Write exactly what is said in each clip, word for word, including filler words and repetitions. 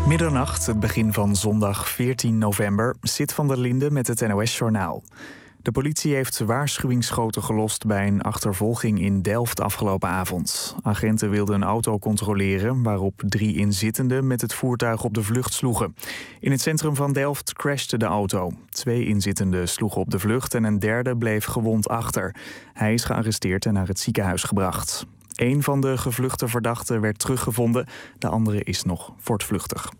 Middernacht, het begin van zondag veertien november, Sid van der Linde met het N O S-journaal. De politie heeft waarschuwingsschoten gelost bij een achtervolging in Delft afgelopen avond. Agenten wilden een auto controleren waarop drie inzittenden met het voertuig op de vlucht sloegen. In het centrum van Delft crashte de auto. Twee inzittenden sloegen op de vlucht en een derde bleef gewond achter. Hij is gearresteerd en naar het ziekenhuis gebracht. Eén van de gevluchte verdachten werd teruggevonden, de andere is nog voortvluchtig.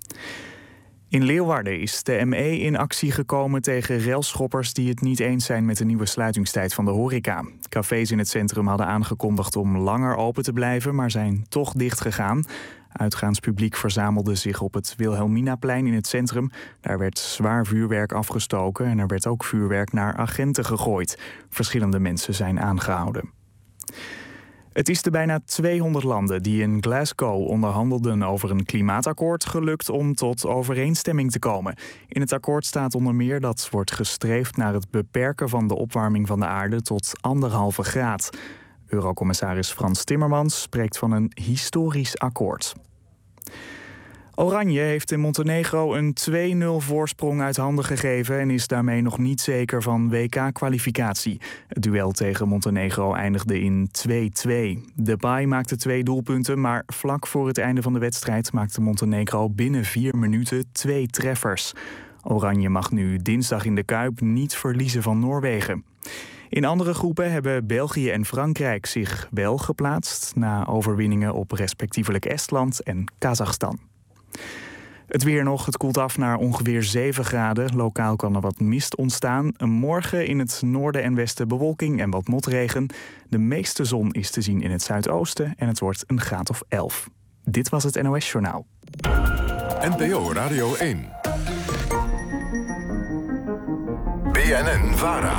In Leeuwarden is de M E in actie gekomen tegen railschoppers die het niet eens zijn met de nieuwe sluitingstijd van de horeca. Cafés in het centrum hadden aangekondigd om langer open te blijven, maar zijn toch dicht gegaan. Uitgaanspubliek verzamelde zich op het Wilhelminaplein in het centrum. Daar werd zwaar vuurwerk afgestoken en er werd ook vuurwerk naar agenten gegooid. Verschillende mensen zijn aangehouden. Het is de bijna tweehonderd landen die in Glasgow onderhandelden over een klimaatakkoord gelukt om tot overeenstemming te komen. In het akkoord staat onder meer dat wordt gestreefd naar het beperken van de opwarming van de aarde tot anderhalve graad. Eurocommissaris Frans Timmermans spreekt van een historisch akkoord. Oranje heeft in Montenegro een twee nul voorsprong uit handen gegeven en is daarmee nog niet zeker van W K-kwalificatie. Het duel tegen Montenegro eindigde in twee twee. Depay maakte twee doelpunten, maar vlak voor het einde van de wedstrijd maakte Montenegro binnen vier minuten twee treffers. Oranje mag nu dinsdag in de Kuip niet verliezen van Noorwegen. In andere groepen hebben België en Frankrijk zich wel geplaatst na overwinningen op respectievelijk Estland en Kazachstan. Het weer nog, het koelt af naar ongeveer zeven graden. Lokaal kan er wat mist ontstaan. Morgen in het noorden en westen bewolking en wat motregen. De meeste zon is te zien in het zuidoosten en het wordt een graad of elf. Dit was het N O S-journaal. N P O Radio één. B N N-Vara.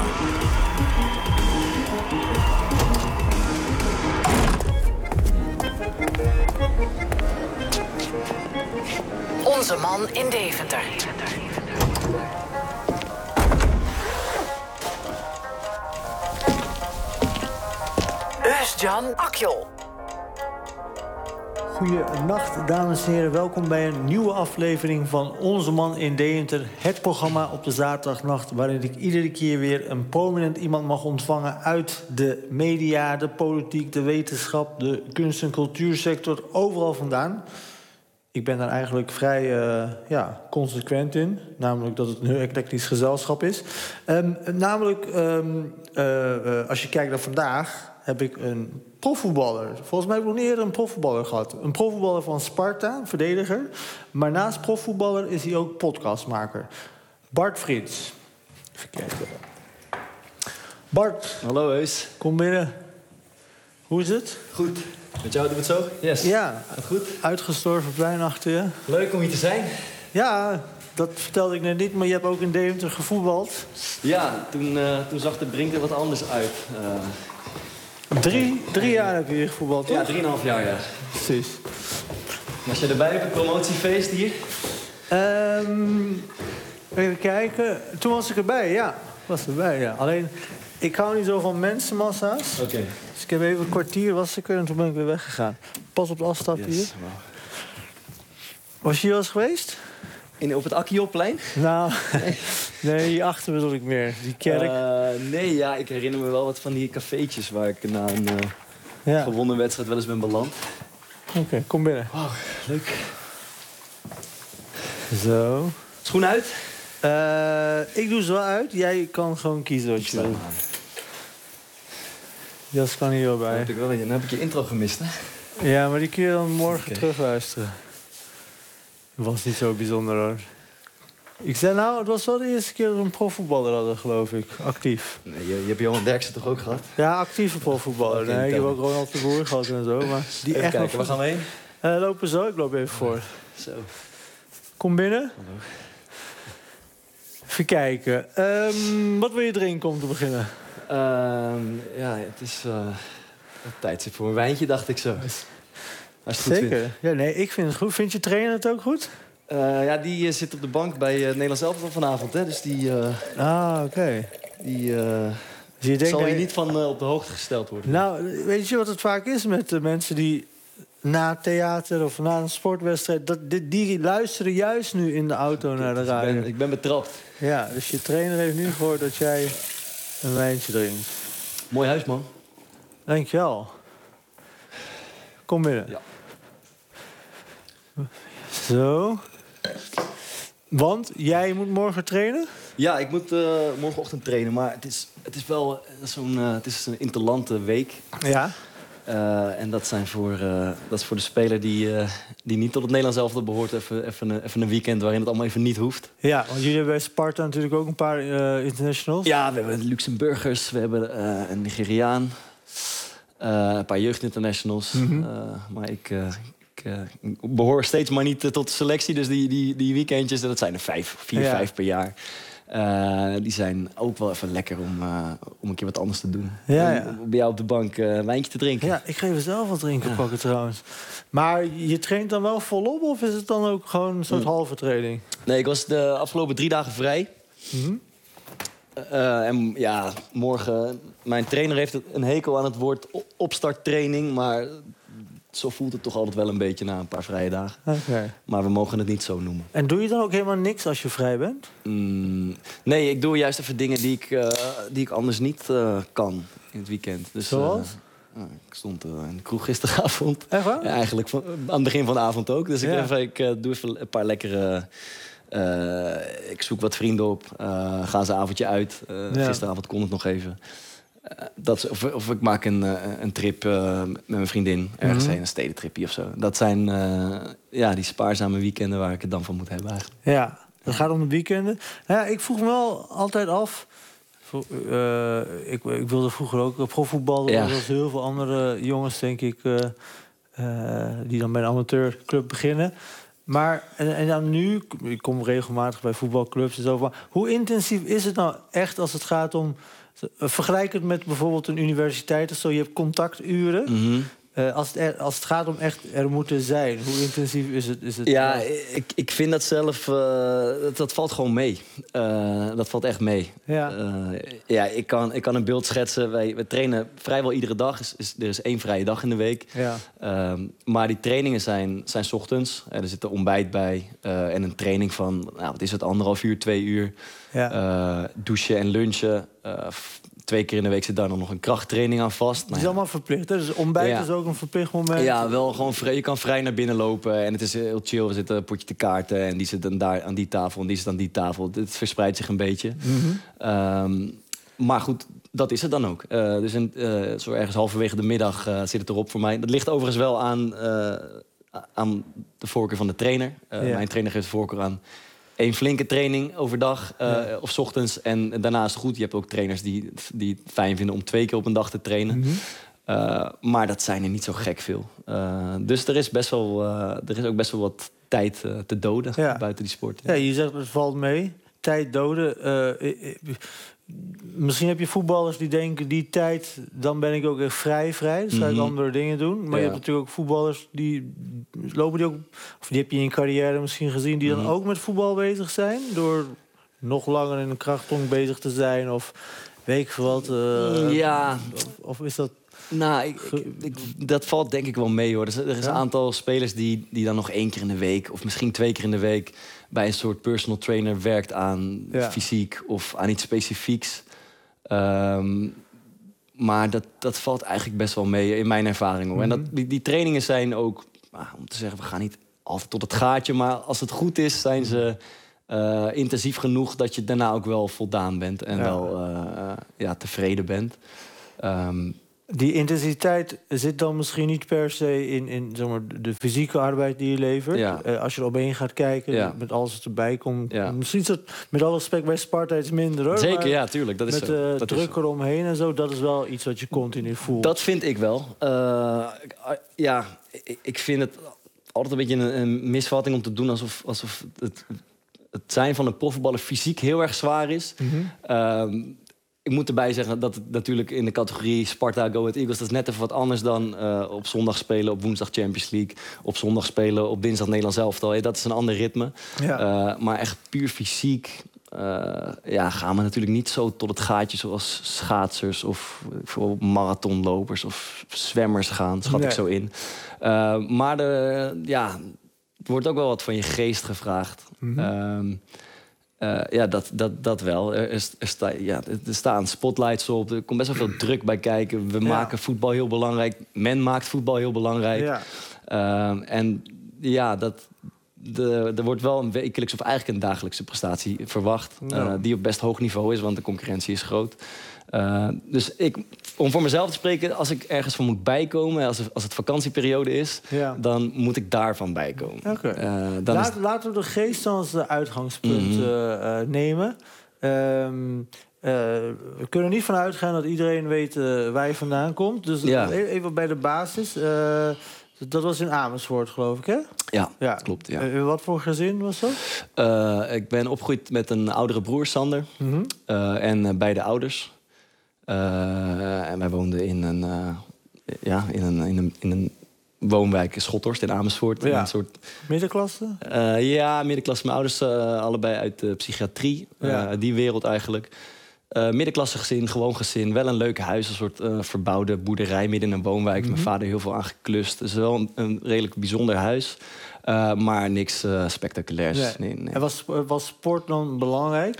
Onze man in Deventer. Özcan Akyol. Goedenacht, dames en heren. Welkom bij een nieuwe aflevering van Onze Man in Deventer. Het programma op de zaterdagnacht waarin ik iedere keer weer een prominent iemand mag ontvangen uit de media, de politiek, de wetenschap, de kunst- en cultuursector, overal vandaan. Ik ben daar eigenlijk vrij uh, ja, consequent in. Namelijk dat het een heel eclectisch gezelschap is. Um, namelijk, um, uh, uh, als je kijkt naar vandaag, heb ik een profvoetballer. Volgens mij heb ik nog niet eerder een profvoetballer gehad. Een profvoetballer van Sparta, een verdediger. Maar naast profvoetballer is hij ook podcastmaker. Bart Frits. Even kijken. Bart. Hallo Eus. Kom binnen. Hoe is het? Goed. Met jou doen we het zo? Yes. Ja. Gaat goed? Uitgestorven plein achter je. Leuk om hier te zijn. Ja, dat vertelde ik net niet, maar je hebt ook in Deventer gevoetbald. Ja, toen, uh, toen zag de Brink er wat anders uit. Uh, drie, drie jaar heb je hier gevoetbald, toch? Ja, drieënhalf jaar, ja. Precies. Was je erbij op het promotiefeest hier? Um, even kijken. Toen was ik erbij, ja. Was erbij, ja. Alleen, ik hou niet zo van mensenmassa's. Oké. Okay. Dus ik heb even een kwartier was ik er en toen ben ik weer weggegaan. Pas op de afstap yes, hier. Wow. Was je hier al eens geweest? In, op het Akkioplein? Nou, nee. nee, hierachter bedoel ik meer. Die kerk. Uh, nee, ja, ik herinner me wel wat van die cafeetjes waar ik na een uh, ja. gewonnen wedstrijd wel eens ben beland. Oké, okay, kom binnen. Wow, leuk. Zo. Schoen uit? Uh, ik doe ze wel uit. Jij kan gewoon kiezen wat je wil. Jas kan hier wel bij. Dan heb ik, wel, dan heb ik je intro gemist, hè? Ja, maar die kun je dan morgen okay. terugluisteren. Het was niet zo bijzonder, hoor. Ik zei nou, het was wel de eerste keer dat we een profvoetballer hadden, geloof ik. Actief. Nee, je, je hebt Johan Derksen toch ook gehad? Ja, actieve profvoetballer. Okay, nee, ik heb ook Ronald de Boer gehad en zo. Maar die even echt kijken, waar gaan we heen? Uh, lopen zo, ik loop even voor. Zo. Kom binnen. Hallo. Even kijken. Um, wat wil je drinken om te beginnen? Uh, ja, het is uh, een tijdstip voor een wijntje, dacht ik zo. Als je het goed Zeker. vindt. Ja, nee, ik vind het goed. Vind je trainer het ook goed? Uh, ja, die uh, zit op de bank bij uh, het Nederlands elftal vanavond, hè. Dus die... Uh, ah, oké. Okay. Die uh, dus je denkt zal je dat... niet van uh, op de hoogte gesteld worden. Nou, weet je wat het vaak is met de mensen die na theater of na een sportwedstrijd... Dat, die, die luisteren juist nu in de auto naar de Ik radio. ben, ik ben betrapt. Ja, dus je trainer heeft nu gehoord dat jij een wijntje drinkt. Mooi huis, man. Dankjewel. Kom binnen. Ja. Zo. Want jij moet morgen trainen? Ja, ik moet uh, morgenochtend trainen, maar het is, het is wel uh, zo'n uh, het is een interlante week. Ja. Uh, en dat, zijn voor, uh, dat is voor de speler die, uh, die niet tot het Nederlands elftal behoort... Even, even, een, even een weekend waarin het allemaal even niet hoeft. Ja, want jullie hebben bij Sparta natuurlijk ook een paar uh, internationals. Ja, we hebben Luxemburgers, we hebben uh, een Nigeriaan... Uh, een paar jeugdinternationals. Mm-hmm. uh, maar ik, uh, ik uh, behoor steeds maar niet uh, tot de selectie. Dus die, die, die weekendjes, dat zijn er vijf, vier, ja. vijf per jaar. Uh, die zijn ook wel even lekker om, uh, om een keer wat anders te doen. Ja, ja. Om bij jou op de bank uh, een wijntje te drinken. Ja, ik ga even zelf wat drinken ja. pakken trouwens. Maar je traint dan wel volop of is het dan ook gewoon een soort mm. halve training? Nee, ik was de afgelopen drie dagen vrij. Mm-hmm. Uh, en ja, morgen... Mijn trainer heeft een hekel aan het woord opstarttraining... maar zo voelt het toch altijd wel een beetje na een paar vrije dagen. Okay. Maar we mogen het niet zo noemen. En doe je dan ook helemaal niks als je vrij bent? Mm, nee, ik doe juist even dingen die ik, uh, die ik anders niet uh, kan in het weekend. Dus, Zoals? Uh, ik stond uh, in de kroeg gisteravond. Echt waar? Ja, eigenlijk van, aan het begin van de avond ook. Dus ik, ja. even, ik uh, doe even een paar lekkere... Uh, ik zoek wat vrienden op, uh, ga ze een avondje uit. Uh, ja. Gisteravond kon het nog even. Uh, dat, of, of ik maak een, uh, een trip uh, met mijn vriendin. Ergens mm-hmm. heen, een stedentripje of zo. Dat zijn uh, ja, die spaarzame weekenden waar ik het dan van moet hebben eigenlijk. Ja, het gaat om de weekenden. Ja, ik vroeg me wel altijd af... Uh, ik, ik wilde vroeger ook profvoetbal. Er ja. was heel veel andere jongens, denk ik... Uh, uh, die dan bij een amateurclub beginnen... Maar, en, en dan nu, ik kom regelmatig bij voetbalclubs en zo... Maar hoe intensief is het nou echt als het gaat om... Vergelijk het met bijvoorbeeld een universiteit of zo. Je hebt contacturen. Mm-hmm. Uh, als, het er, als het gaat om echt er moeten zijn, hoe intensief is het? Is het ja, ik, ik vind dat zelf... Uh, dat, dat valt gewoon mee. Uh, dat valt echt mee. Ja, uh, ja ik, kan, ik kan een beeld schetsen. Wij, we trainen vrijwel iedere dag. Is, is, er is één vrije dag in de week. Ja. Uh, maar die trainingen zijn, zijn 's ochtends. Er zit een ontbijt bij. Uh, en een training van, nou, wat is het, anderhalf uur, twee uur. Ja. Uh, douchen en lunchen. Uh, Twee keer in de week zit daar dan nog een krachttraining aan vast. Het is allemaal verplicht, hè? Dus ontbijt ja. is ook een verplicht moment. Ja, wel gewoon vrij, je kan vrij naar binnen lopen. En het is heel chill. We zitten een potje te kaarten. En die zit dan daar aan die tafel en die zit aan die tafel. Het verspreidt zich een beetje. Mm-hmm. Um, maar goed, dat is het dan ook. Uh, dus in, uh, zo ergens halverwege de middag uh, zit het erop voor mij. Dat ligt overigens wel aan, uh, aan de voorkeur van de trainer. Uh, ja. Mijn trainer geeft de voorkeur aan... Een flinke training overdag uh, ja. of 's ochtends. En daarna is het goed. Je hebt ook trainers die, die het fijn vinden om twee keer op een dag te trainen. Mm-hmm. Uh, maar dat zijn er niet zo gek veel. Uh, dus er is, best wel, uh, er is ook best wel wat tijd uh, te doden ja. buiten die sport. Ja, je zegt het valt mee. Tijd doden. Uh, misschien heb je voetballers die denken... die tijd, dan ben ik ook echt vrij, vrij. Dus ga ik mm-hmm. andere dingen doen. Maar ja. je hebt natuurlijk ook voetballers die lopen die ook... of die heb je in je carrière misschien gezien... die mm-hmm. dan ook met voetbal bezig zijn... door nog langer in een krachttong bezig te zijn... of weet ik veel wat. Uh, ja. Of, of is dat... Nou, ik, ik, ik, dat valt denk ik wel mee, hoor. Er is, er is ja? een aantal spelers die, die dan nog één keer in de week... of misschien twee keer in de week... bij een soort personal trainer werkt aan ja. fysiek... of aan iets specifieks. Um, maar dat, dat valt eigenlijk best wel mee in mijn ervaring, hoor. Mm-hmm. En dat, die, die trainingen zijn ook... Nou, om te zeggen, we gaan niet altijd tot het gaatje... maar als het goed is, zijn ze uh, intensief genoeg... dat je daarna ook wel voldaan bent... en ja. wel uh, ja, tevreden bent. Um, Die intensiteit zit dan misschien niet per se in, in zeg maar, de fysieke arbeid die je levert. Ja. Uh, als je er omheen gaat kijken, ja. met alles wat erbij komt. Ja. Misschien is het met alle respect bij Sparta iets minder, hoor. Zeker, ja, tuurlijk. Dat is met zo. uh, dat druk eromheen en zo, dat is wel iets wat je continu voelt. Dat vind ik wel. Uh, ja, ik, ik vind het altijd een beetje een, een misvatting om te doen... alsof, alsof het, het zijn van een profvoetballer fysiek heel erg zwaar is... Mm-hmm. Uh, Ik moet erbij zeggen dat het natuurlijk in de categorie Sparta, Go Ahead Eagles... dat is net even wat anders dan uh, op zondag spelen, op woensdag Champions League... op zondag spelen, op dinsdag Nederlands elftal. Dat is een ander ritme. Ja. Uh, maar echt puur fysiek, uh, ja, gaan we natuurlijk niet zo tot het gaatje zoals schaatsers of voor marathonlopers of zwemmers gaan, schat nee. ik zo in. Uh, maar de, ja, er wordt ook wel wat van je geest gevraagd. Mm-hmm. Uh, Uh, ja, dat, dat, dat wel. Er, er, sta, ja, er staan spotlights op. Er komt best wel veel druk bij kijken. We ja. maken voetbal heel belangrijk. Men maakt voetbal heel belangrijk. Ja. Uh, en ja, dat, de, er wordt wel een wekelijkse of eigenlijk een dagelijkse prestatie verwacht. Ja. Uh, die op best hoog niveau is, want de concurrentie is groot. Uh, dus ik, om voor mezelf te spreken, als ik ergens van moet bijkomen, als, als het vakantieperiode is, ja. dan moet ik daarvan bijkomen. Okay. Uh, dan Laat, is... Laten we de geest als uitgangspunt mm-hmm. uh, nemen. Um, uh, we kunnen niet van uitgaan dat iedereen weet uh, waar je vandaan komt. Dus ja. even bij de basis. Uh, dat was in Amersfoort, geloof ik, hè? Ja, ja. klopt. Ja. Uh, wat voor gezin was dat? Uh, ik ben opgegroeid met een oudere broer, Sander. Mm-hmm. uh, en uh, beide ouders. Uh, en wij woonden in een, uh, ja, in een, in een, in een woonwijk in Schothorst in Amersfoort. Ja. Een soort, middenklasse? Uh, ja, middenklasse. Mijn ouders uh, allebei uit de psychiatrie. Ja. Uh, die wereld eigenlijk. Uh, middenklasse gezin, gewoon gezin. Wel een leuk huis, een soort uh, verbouwde boerderij midden in een woonwijk. Mm-hmm. Mijn vader heel veel aangeklust. Dus wel een, een redelijk bijzonder huis. Uh, maar niks uh, spectaculairs. Nee. Nee, nee. En was, was sport dan belangrijk?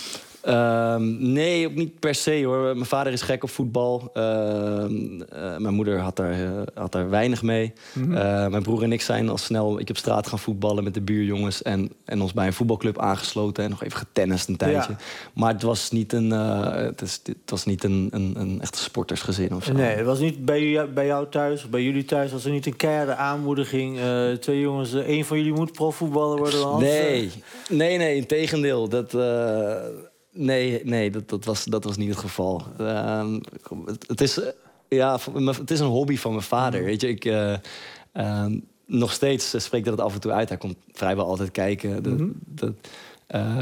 Uh, nee, ook niet per se hoor. Mijn vader is gek op voetbal. Uh, uh, mijn moeder had daar, uh, had daar weinig mee. Mm-hmm. Uh, mijn broer en ik zijn al snel ik op straat gaan voetballen met de buurjongens. En, en ons bij een voetbalclub aangesloten. En nog even getennist een tijdje. Ja. Maar het was niet een, uh, het is, het was niet een, een, een echte sportersgezin of zo. Nee, het was niet bij jou, bij jou thuis of bij jullie thuis. Was er niet een keiharde aanmoediging? Uh, twee jongens, uh, één van jullie moet profvoetballer worden dan Nee, nee, nee, integendeel. Dat... Uh, Nee, nee dat, dat, was, dat was niet het geval. Uh, het, het, is, ja, het is een hobby van mijn vader. Weet je, ik, uh, uh, nog steeds spreekt hij dat af en toe uit. Hij komt vrijwel altijd kijken. Dat, mm-hmm. dat, uh,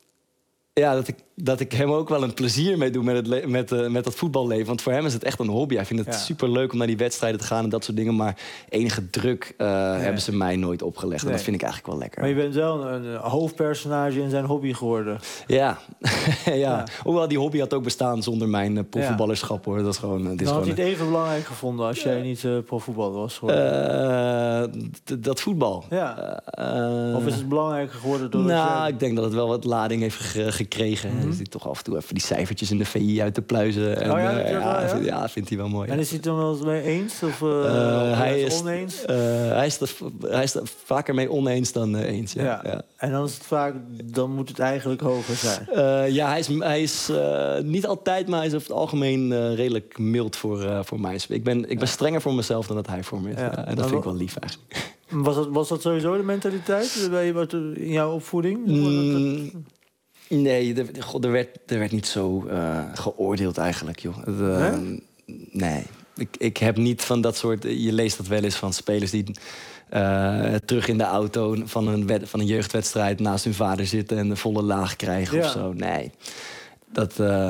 ja, dat ik, dat ik hem ook wel een plezier mee doe met, het le- met, uh, met dat voetballeven. Want voor hem is het echt een hobby. Hij vindt het ja. superleuk om naar die wedstrijden te gaan en dat soort dingen. Maar enige druk uh, nee. hebben ze mij nooit opgelegd. Nee. En dat vind ik eigenlijk wel lekker. Maar je bent wel een, een hoofdpersonage in zijn hobby geworden. Ja. ja. ja. Hoewel die hobby had ook bestaan zonder mijn uh, profvoetballerschap. Hoor. Dat is gewoon, uh, dit Dan is had gewoon, je het even belangrijk gevonden als jij niet uh, profvoetballer was geworden? Uh, d- dat voetbal. Ja. Uh, of is het belangrijker geworden door Nou, jij... ik denk dat het wel wat lading heeft ge- gekregen. Mm-hmm. Dus die toch af en toe even die cijfertjes in de V I uit te pluizen. En, oh ja, uh, ja, ja, ja? Vind, ja, vindt hij wel mooi. En ja. is hij het dan wel eens mee eens? Of, uh, uh, of hij, is, oneens? Uh, hij, is er, hij is er vaker mee oneens dan uh, eens. Ja. Ja. Ja. En dan is het vaak, dan moet het eigenlijk hoger zijn. Uh, ja, hij is, hij is uh, niet altijd, maar hij is over het algemeen uh, redelijk mild voor, uh, voor mij. Ik ben, ik ben ja. strenger voor mezelf dan dat hij voor me is. Ja. Ja, en dat vind ik wel lief eigenlijk. Was dat, was dat sowieso de mentaliteit bij je, in jouw opvoeding? Mm, nee, er, God, er, werd, er werd niet zo uh, geoordeeld eigenlijk, joh. Het, uh, nee? nee. Ik, ik heb niet van dat soort... Je leest dat wel eens van spelers die uh, terug in de auto van een, wed, van een jeugdwedstrijd naast hun vader zitten en een volle laag krijgen ja. of zo. Nee, dat, uh,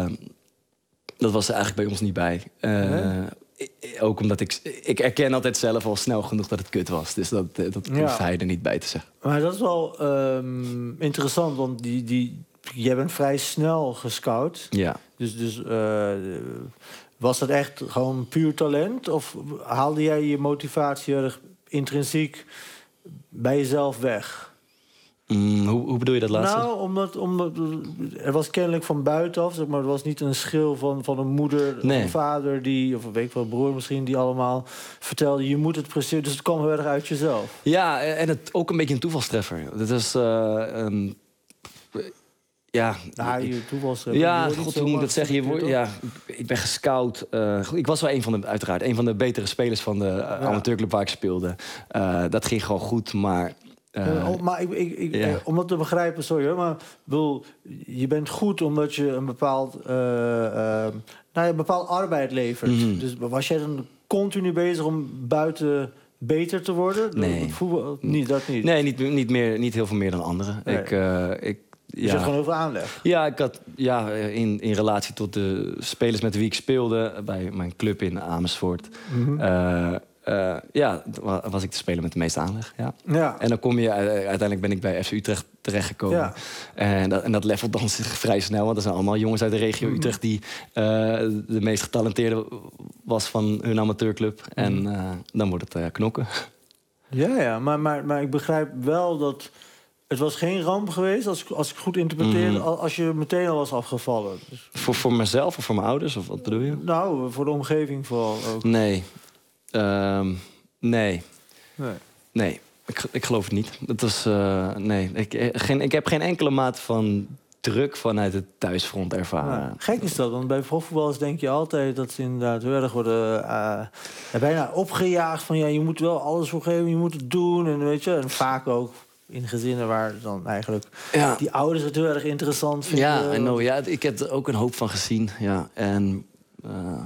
dat was er eigenlijk bij ons niet bij. Uh, nee? Ook omdat ik... Ik erken altijd zelf al snel genoeg dat het kut was. Dus dat, dat hoeft ja. hij er niet bij te zeggen. Maar dat is wel um, interessant, want die, die, jij bent vrij snel gescout. Ja. Dus, dus uh, was dat echt gewoon puur talent? Of haalde jij je motivatie erg intrinsiek bij jezelf weg? Mm, hoe, hoe bedoel je dat laatste? Nou, omdat, omdat er was kennelijk van buitenaf, zeg maar, het was niet een schil van, van een moeder nee. of een vader die, of een weet ik wel, broer misschien, die allemaal vertelde je moet het presteren. Dus het kwam heel erg uit jezelf. Ja, en het ook een beetje een toevalstreffer. Dat is uh, um, ja. Nou, je toevalstreffer. Ja, god, hoe moet ik dat zeggen? Je wordt, ja, ik ben gescout. Uh, ik was wel een van de, uiteraard, een van de betere spelers van de uh, ja. amateurclub waar ik speelde. Uh, dat ging gewoon goed, maar. Uh, uh, maar ik, ik, ik, yeah. uh, om dat te begrijpen, sorry, maar bedoel, je bent goed omdat je een bepaald, uh, uh, nou ja, een bepaald arbeid levert. Mm-hmm. Dus was jij dan continu bezig om buiten beter te worden? Nee. Voetbal, niet, dat niet? Nee, niet, niet, meer, niet heel veel meer dan anderen. Nee. Ik, uh, ik, je ja. zat gewoon over aanleg? Ja, ik had, ja in, in relatie tot de spelers met wie ik speelde bij mijn club in Amersfoort. Mm-hmm. Uh, Uh, ja, was ik te spelen met de meeste aanleg. Ja. Ja. En dan kom je, uiteindelijk ben ik bij F C Utrecht terechtgekomen. Ja. En, dat, en dat levelt dan zich vrij snel. Want er zijn allemaal jongens uit de regio Utrecht... die uh, de meest getalenteerde was van hun amateurclub. En uh, dan wordt het uh, knokken. Ja, ja, maar, maar, maar ik begrijp wel dat... Het was geen ramp geweest, als, als ik goed interpreteer... Mm. als je meteen al was afgevallen. Dus, Voor, voor mezelf of voor mijn ouders? Of wat bedoel je? nou, voor de omgeving vooral ook. Nee. Um, nee. Nee. Nee. Ik, ik geloof het niet. Het was, uh, nee. Ik, geen, ik heb geen enkele maat van druk vanuit het thuisfront ervaren. Ja, gek is dat, want bij profvoetballers denk je altijd... dat ze inderdaad heel erg worden uh, bijna opgejaagd van... ja, je moet wel alles voor geven, je moet het doen. En, weet je, en vaak ook in gezinnen waar dan eigenlijk ja. die ouders het heel erg interessant vinden. Ja, I know, ja, ik heb er ook een hoop van gezien. Ja, en... Uh,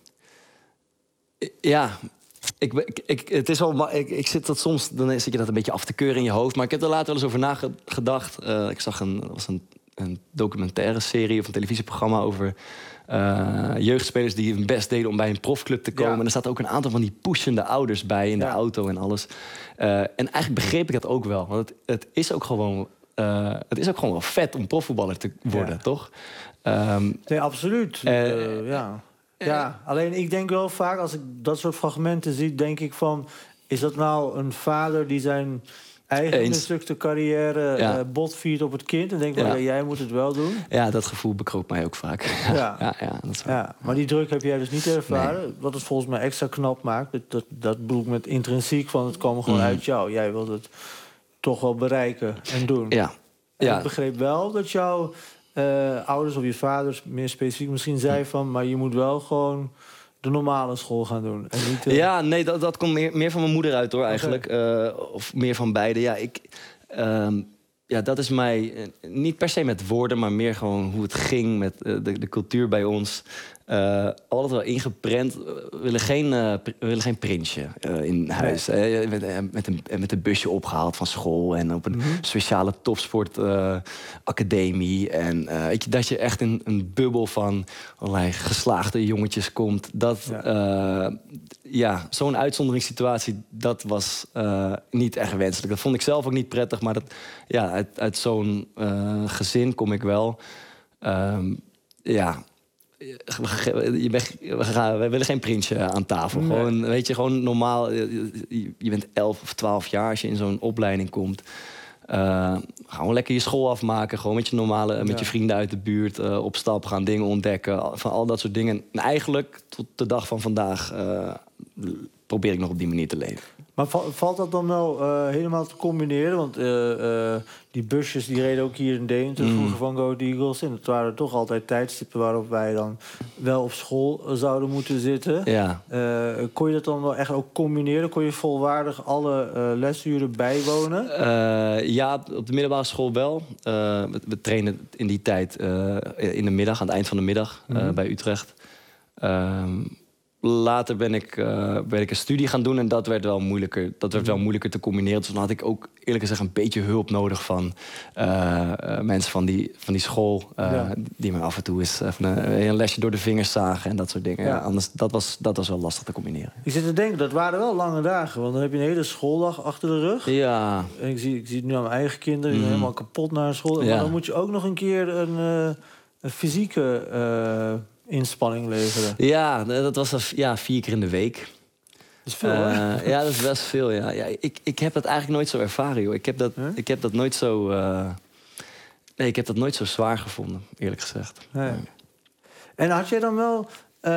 ja... Ik, ik, ik, het is wel, ik, ik zit dat soms, dan zit je dat een beetje af te keuren in je hoofd. Maar ik heb er later wel eens over nagedacht. Uh, ik zag een, was een, een documentaire serie of een televisieprogramma over uh, jeugdspelers die hun best deden om bij een profclub te komen. Ja. En er staat ook een aantal van die pushende ouders bij in de ja. auto en alles. Uh, en eigenlijk begreep ik dat ook wel. Want het, het is ook gewoon, uh, het is ook gewoon wel vet om profvoetballer te worden, ja. toch? Um, nee, absoluut. Uh, uh, ja. Ja, alleen ik denk wel vaak, als ik dat soort fragmenten zie... denk ik van, is dat nou een vader die zijn eigen mislukte carrière... Ja. Uh, botviert op het kind en denkt, ja. well, jij moet het wel doen? Ja, dat gevoel bekroopt mij ook vaak. Ja, ja, ja, dat is ja, maar die druk heb jij dus niet ervaren. Nee. Wat het volgens mij extra knap maakt, dat, dat, dat bedoel ik met intrinsiek... van het kwam gewoon mm. uit jou. Jij wilt het toch wel bereiken en doen. Ja. En ja. ik begreep wel dat jouw uh, ouders of je vaders... meer specifiek misschien zei van... maar je moet wel gewoon de normale school gaan doen. En niet, uh... Ja, nee, dat, dat komt meer, meer van mijn moeder uit, hoor, eigenlijk. Okay. Uh, of meer van beide. Ja, ik... Uh, Ja, dat is mij uh, niet per se met woorden, maar meer gewoon hoe het ging met uh, de, de cultuur bij ons. Uh, altijd wel ingeprent. We willen geen, uh, we willen geen prinsje uh, in huis. Nee. Uh, met, uh, met, een, met een busje opgehaald van school en op een mm-hmm. speciale topsportacademie. Uh, en uh, weet je, dat je echt in een bubbel van allerlei geslaagde jongetjes komt. Dat, ja, uh, ja zo'n uitzonderingssituatie, dat was uh, niet echt wenselijk. Dat vond ik zelf ook niet prettig, maar dat, ja, uit, uit zo'n uh, gezin kom ik wel. Um, ja... Je bent, we, gaan, we willen geen prinsje aan tafel. Nee. Gewoon, weet je, gewoon normaal. Je, je bent elf of twaalf jaar als je in zo'n opleiding komt. Uh, gewoon lekker je school afmaken. Gewoon met je normale, ja. met je vrienden uit de buurt. Uh, op stap gaan, dingen ontdekken. Van al dat soort dingen. En eigenlijk tot de dag van vandaag uh, probeer ik nog op die manier te leven. Maar valt dat dan wel uh, helemaal te combineren? Want uh, uh, die busjes die reden ook hier in Deventer mm. vroeger van Go Ahead Eagles. En dat waren toch altijd tijdstippen waarop wij dan wel op school zouden moeten zitten. Ja. Uh, kon je dat dan wel echt ook combineren? Kon je volwaardig alle uh, lesuren bijwonen? Uh, ja, op de middelbare school wel. Uh, we, we trainen in die tijd uh, in de middag, aan het eind van de middag uh, mm-hmm. bij Utrecht. Uh, Later ben ik, uh, ben ik een studie gaan doen en dat werd wel moeilijker. Dat werd wel moeilijker te combineren. Dus dan had ik ook eerlijk gezegd een beetje hulp nodig van uh, uh, mensen van die, van die school. Uh, ja. Die me af en toe eens even een, een lesje door de vingers zagen en dat soort dingen. Ja. Ja, anders, dat, was, dat was wel lastig te combineren. Ik zit te denken, dat waren wel lange dagen. Want dan heb je een hele schooldag achter de rug. Ja. En ik zie, ik zie het nu aan mijn eigen kinderen. Die mm. zijn helemaal kapot naar school. Ja. Maar dan moet je ook nog een keer een, uh, een fysieke... Uh, inspanning leveren. Ja, dat was ja, vier keer in de week. Dat is veel, uh, ja, dat is best veel, ja. ja ik, ik heb dat eigenlijk nooit zo ervaren, joh. Ik heb dat, huh? ik heb dat nooit zo... Uh... Nee, ik heb dat nooit zo zwaar gevonden, eerlijk gezegd. Nee. Nee. En had jij dan wel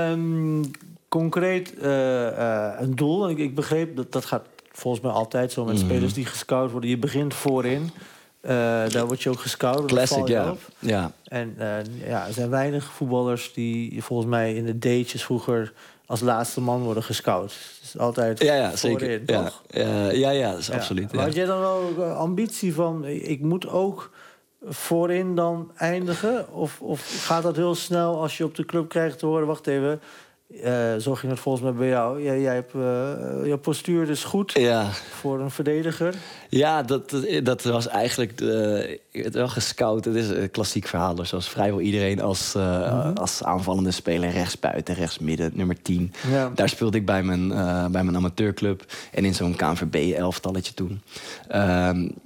um, concreet uh, uh, een doel? Ik, ik begreep, dat dat gaat volgens mij altijd zo met mm. spelers die gescout worden. Je begint voorin. Uh, daar word je ook gescout. Classic, ja. ja. En uh, ja, er zijn weinig voetballers die volgens mij in de D'tjes vroeger als laatste man worden gescout. Dus altijd ja, ja, voorin, zeker. toch? Ja, uh, ja, ja, dat is ja. absoluut. Maar ja. had jij dan wel ambitie van, ik moet ook voorin dan eindigen? Of, of gaat dat heel snel als je op de club krijgt te horen, wacht even... Uh, zo ging het volgens mij bij jou. Jij, jij hebt, uh, jouw postuur is goed ja. voor een verdediger. Ja, dat, dat was eigenlijk uh, het wel gescout. Het is een klassiek verhaal. Zoals vrijwel iedereen als, uh, mm-hmm. als aanvallende speler. Rechtsbuiten, rechtsmidden, nummer tien. Ja. Daar speelde ik bij mijn, uh, bij mijn amateurclub. En in zo'n K N V B-elftalletje toen. Uh,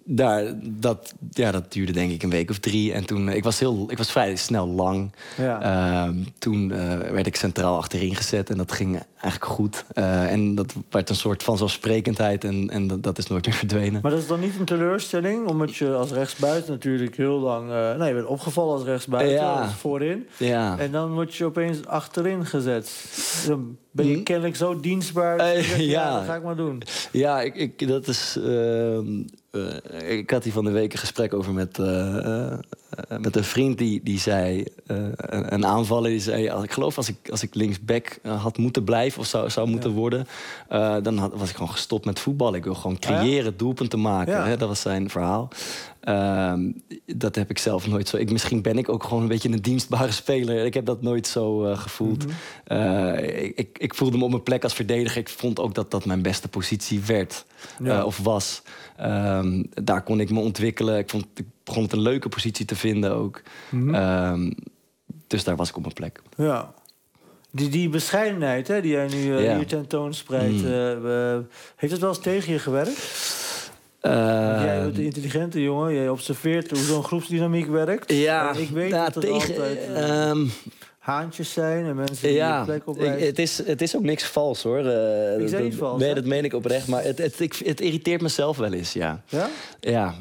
daar, dat, ja, dat duurde denk ik een week of drie. En toen, ik was, heel, ik was vrij snel lang. Ja. Uh, toen uh, werd ik centraal achterin gezet en dat ging eigenlijk goed. Uh, en dat werd een soort van vanzelfsprekendheid en, en dat, dat is nooit meer verdwenen. Maar dat is dan niet een teleurstelling? Omdat je als rechtsbuiten natuurlijk heel lang... Uh, nee, je bent opgevallen als rechtsbuiten, ja. als voorin. Ja. En dan word je opeens achterin gezet. Dan ben je kennelijk zo dienstbaar. Uh, zegt, ja, ja, dat ga ik maar doen. Ja, ik, ik, dat is... Uh, Uh, ik had hier van de week een gesprek over met, uh, uh, met een vriend die, die zei... Uh, een, een aanvaller die zei... ik geloof als ik, als ik linksback uh, had moeten blijven of zou, zou moeten ja. worden... Uh, dan had, was ik gewoon gestopt met voetbal. Ik wil gewoon creëren, ah, ja? doelpunten maken. Ja. Hè? Dat was zijn verhaal. Uh, dat heb ik zelf nooit zo... Ik, misschien ben ik ook gewoon een beetje een dienstbare speler. Ik heb dat nooit zo uh, gevoeld. Mm-hmm. uh, ik, ik voelde me op mijn plek als verdediger. Ik vond ook dat dat mijn beste positie werd. Ja. Uh, of was. Um, daar kon ik me ontwikkelen. Ik, vond, ik begon het een leuke positie te vinden ook. Mm-hmm. Um, dus daar was ik op mijn plek. Ja. Die, die bescheidenheid hè, die jij nu uh, ja. hier tentoonspreidt... Mm. Uh, heeft het wel eens tegen je gewerkt? Uh, jij bent een intelligente jongen. Jij observeert hoe zo'n groepsdynamiek werkt. Ja, en ik weet nou, dat er tegen, altijd... Uh, um, haantjes zijn en mensen die ja, plek op ik, het, is, het is ook niks vals, hoor. Uh, ik zeg niet vals, Nee, hè? Dat meen ik oprecht. Maar het, het, het, het irriteert mezelf wel eens, ja. Ja? Ja.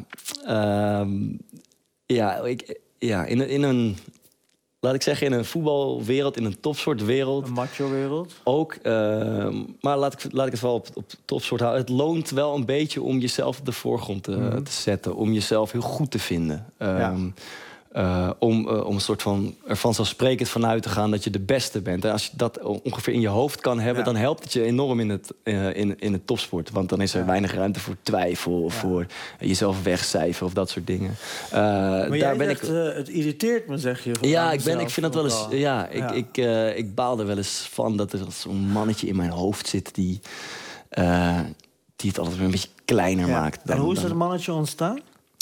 Um, ja, ik, ja in, in een... Laat ik zeggen, in een voetbalwereld, in een topsportwereld. Een macho-wereld. Ook. Uh, maar laat ik, laat ik het wel op, op topsport houden. Het loont wel een beetje om jezelf op de voorgrond te, mm-hmm. te zetten. Om jezelf heel goed te vinden. Um, ja. Uh, om, uh, om een soort van er vanzelfsprekend vanuit te gaan dat je de beste bent. En als je dat ongeveer in je hoofd kan hebben, ja. dan helpt het je enorm in het, uh, in, in het topsport. Want dan is er ja. weinig ruimte voor twijfel of ja. voor jezelf wegcijferen of dat soort dingen. Uh, maar daar jij ben zegt, ik... uh, het irriteert me, zeg je. Ja, ik, ben, ik vind dat wel eens... Ja, ik, ja. ik, uh, ik baal er wel eens van dat er zo'n mannetje in mijn hoofd zit die, uh, die het altijd een beetje kleiner ja. maakt. Dan, en hoe is dat dan... mannetje ontstaan?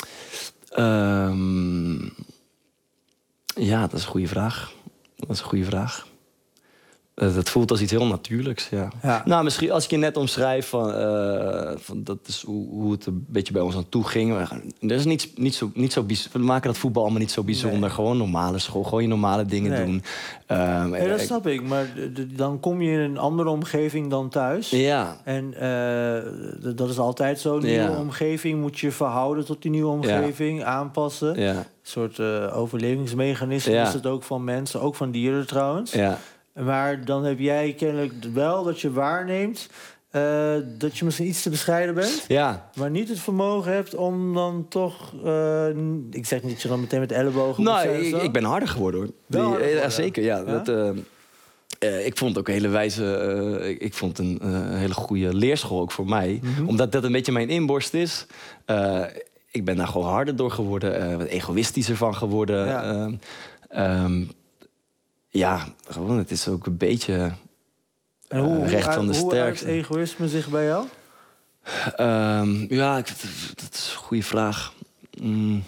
Um, ja, dat is een goede vraag. Dat is een goede vraag. Uh, dat voelt als iets heel natuurlijks, ja. ja. Nou, misschien als ik je net omschrijf van, uh, van dat is hoe, hoe het een beetje bij ons aan toe ging. Dat is niet, niet zo, niet zo bijzonder. We maken dat voetbal allemaal niet zo bijzonder. Nee. Gewoon normale school, gewoon je normale dingen nee. doen. Uh, nee, dat snap ik. Maar d- d- dan kom je in een andere omgeving dan thuis. Ja. En uh, d- dat is altijd zo. Een nieuwe ja. omgeving moet je verhouden tot die nieuwe omgeving, ja. aanpassen. Ja. Een soort uh, overlevingsmechanisme ja. is het ook van mensen, ook van dieren trouwens. Ja. Maar dan heb jij kennelijk wel dat je waarneemt uh, dat je misschien iets te bescheiden bent. Ja. Maar niet het vermogen hebt om dan toch... Uh, ik zeg niet dat je dan meteen met de ellebogen... Nou, ik, ik ben harder geworden, hoor. Die, harder geworden. Ja, zeker, ja. ja? Dat, uh, uh, ik vond ook een hele wijze... Uh, ik, ik vond een uh, hele goede leerschool ook voor mij. Mm-hmm. Omdat dat een beetje mijn inborst is. Uh, ik ben daar gewoon harder door geworden. Uh, wat egoïstischer van geworden. Ja. Uh, um, Ja, gewoon, het is ook een beetje en hoe, uh, recht van de hoe sterkste. Hoe uit egoïsme zich bij jou? Um, ja, ik, dat is een goede vraag. Mm.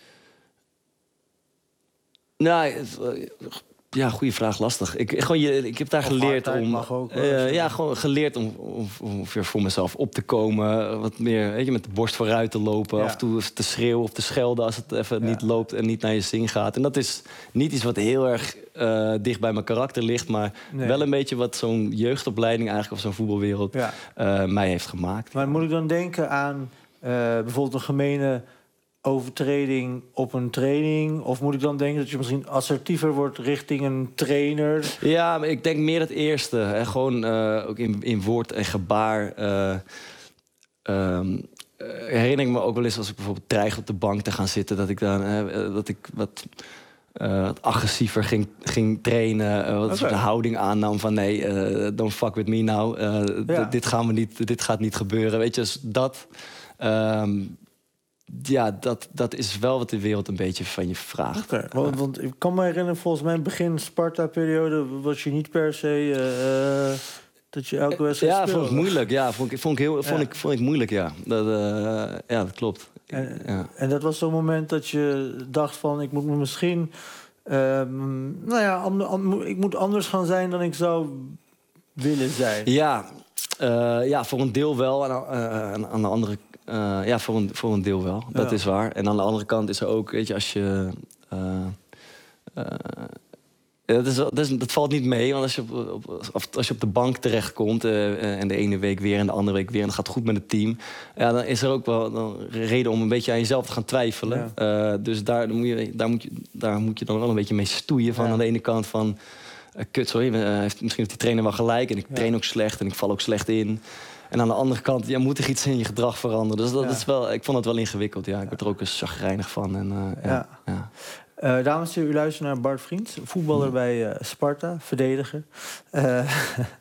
Nou, ja, goede vraag, lastig. Ik, gewoon, je, ik heb daar of geleerd om... Mag ook, uh, ja, gewoon geleerd om, om, om weer voor mezelf op te komen. Wat meer, weet je, met de borst vooruit te lopen. Ja. Af en toe te schreeuwen of te schelden als het even ja. niet loopt en niet naar je zin gaat. En dat is niet iets wat heel erg uh, dicht bij mijn karakter ligt, maar nee. wel een beetje wat zo'n jeugdopleiding eigenlijk, of zo'n voetbalwereld, ja. uh, mij heeft gemaakt. Maar moet ik dan denken aan uh, bijvoorbeeld een gemene overtreding op een training? Of moet ik dan denken dat je misschien assertiever wordt richting een trainer? Ja, maar ik denk meer het eerste. Hè. Gewoon uh, ook in, in woord en gebaar. Uh, um, herinner ik me ook wel eens als ik bijvoorbeeld dreig op de bank te gaan zitten, dat ik dan uh, dat ik wat, uh, wat agressiever ging, ging trainen. Uh, wat okay. een soort houding aannam van nee, uh, don't fuck with me now. Uh, ja. d- dit gaan we niet, dit gaat niet gebeuren. Weet je, dus dat. Um, Ja, dat, dat is wel wat de wereld een beetje van je vraagt. Okay, want, want ik kan me herinneren, volgens mij begin Sparta-periode was je niet per se uh, dat je elke wedstrijd ja, speelde. vond ik moeilijk. Ja, vond ik, vond ik, heel, vond ja. ik, vond ik moeilijk, ja. Dat, uh, ja, dat klopt. En, ja. en dat was zo'n moment dat je dacht van, ik moet me misschien... Uh, nou ja, and, and, ik moet anders gaan zijn dan ik zou willen zijn. Ja, uh, ja voor een deel wel. En, uh, aan de andere Uh, ja, voor een, voor een deel wel. Dat Ja. is waar. En aan de andere kant is er ook, weet je, als je... Uh, uh, dat, is, dat, is, dat valt niet mee, want als je op, op, als je op de bank terechtkomt... Uh, en de ene week weer en de andere week weer... en het gaat goed met het team... Ja, dan is er ook wel dan reden om een beetje aan jezelf te gaan twijfelen. Ja. Uh, dus daar, dan moet je, daar, moet je, daar moet je dan wel een beetje mee stoeien. Van ja. Aan de ene kant van... Uh, kut, sorry, uh, heeft, misschien heeft die trainer wel gelijk... en ik ja. train ook slecht en ik val ook slecht in... En aan de andere kant, ja, moet er iets in je gedrag veranderen. Dus dat, ja. dat is wel, ik vond het wel ingewikkeld. Ja. Ik werd er ook eens chagrijnig van. En, uh, ja. Ja. Ja. Uh, dames en heren, u luistert naar Bart Vriends. Voetballer ja. bij uh, Sparta, verdediger. Uh,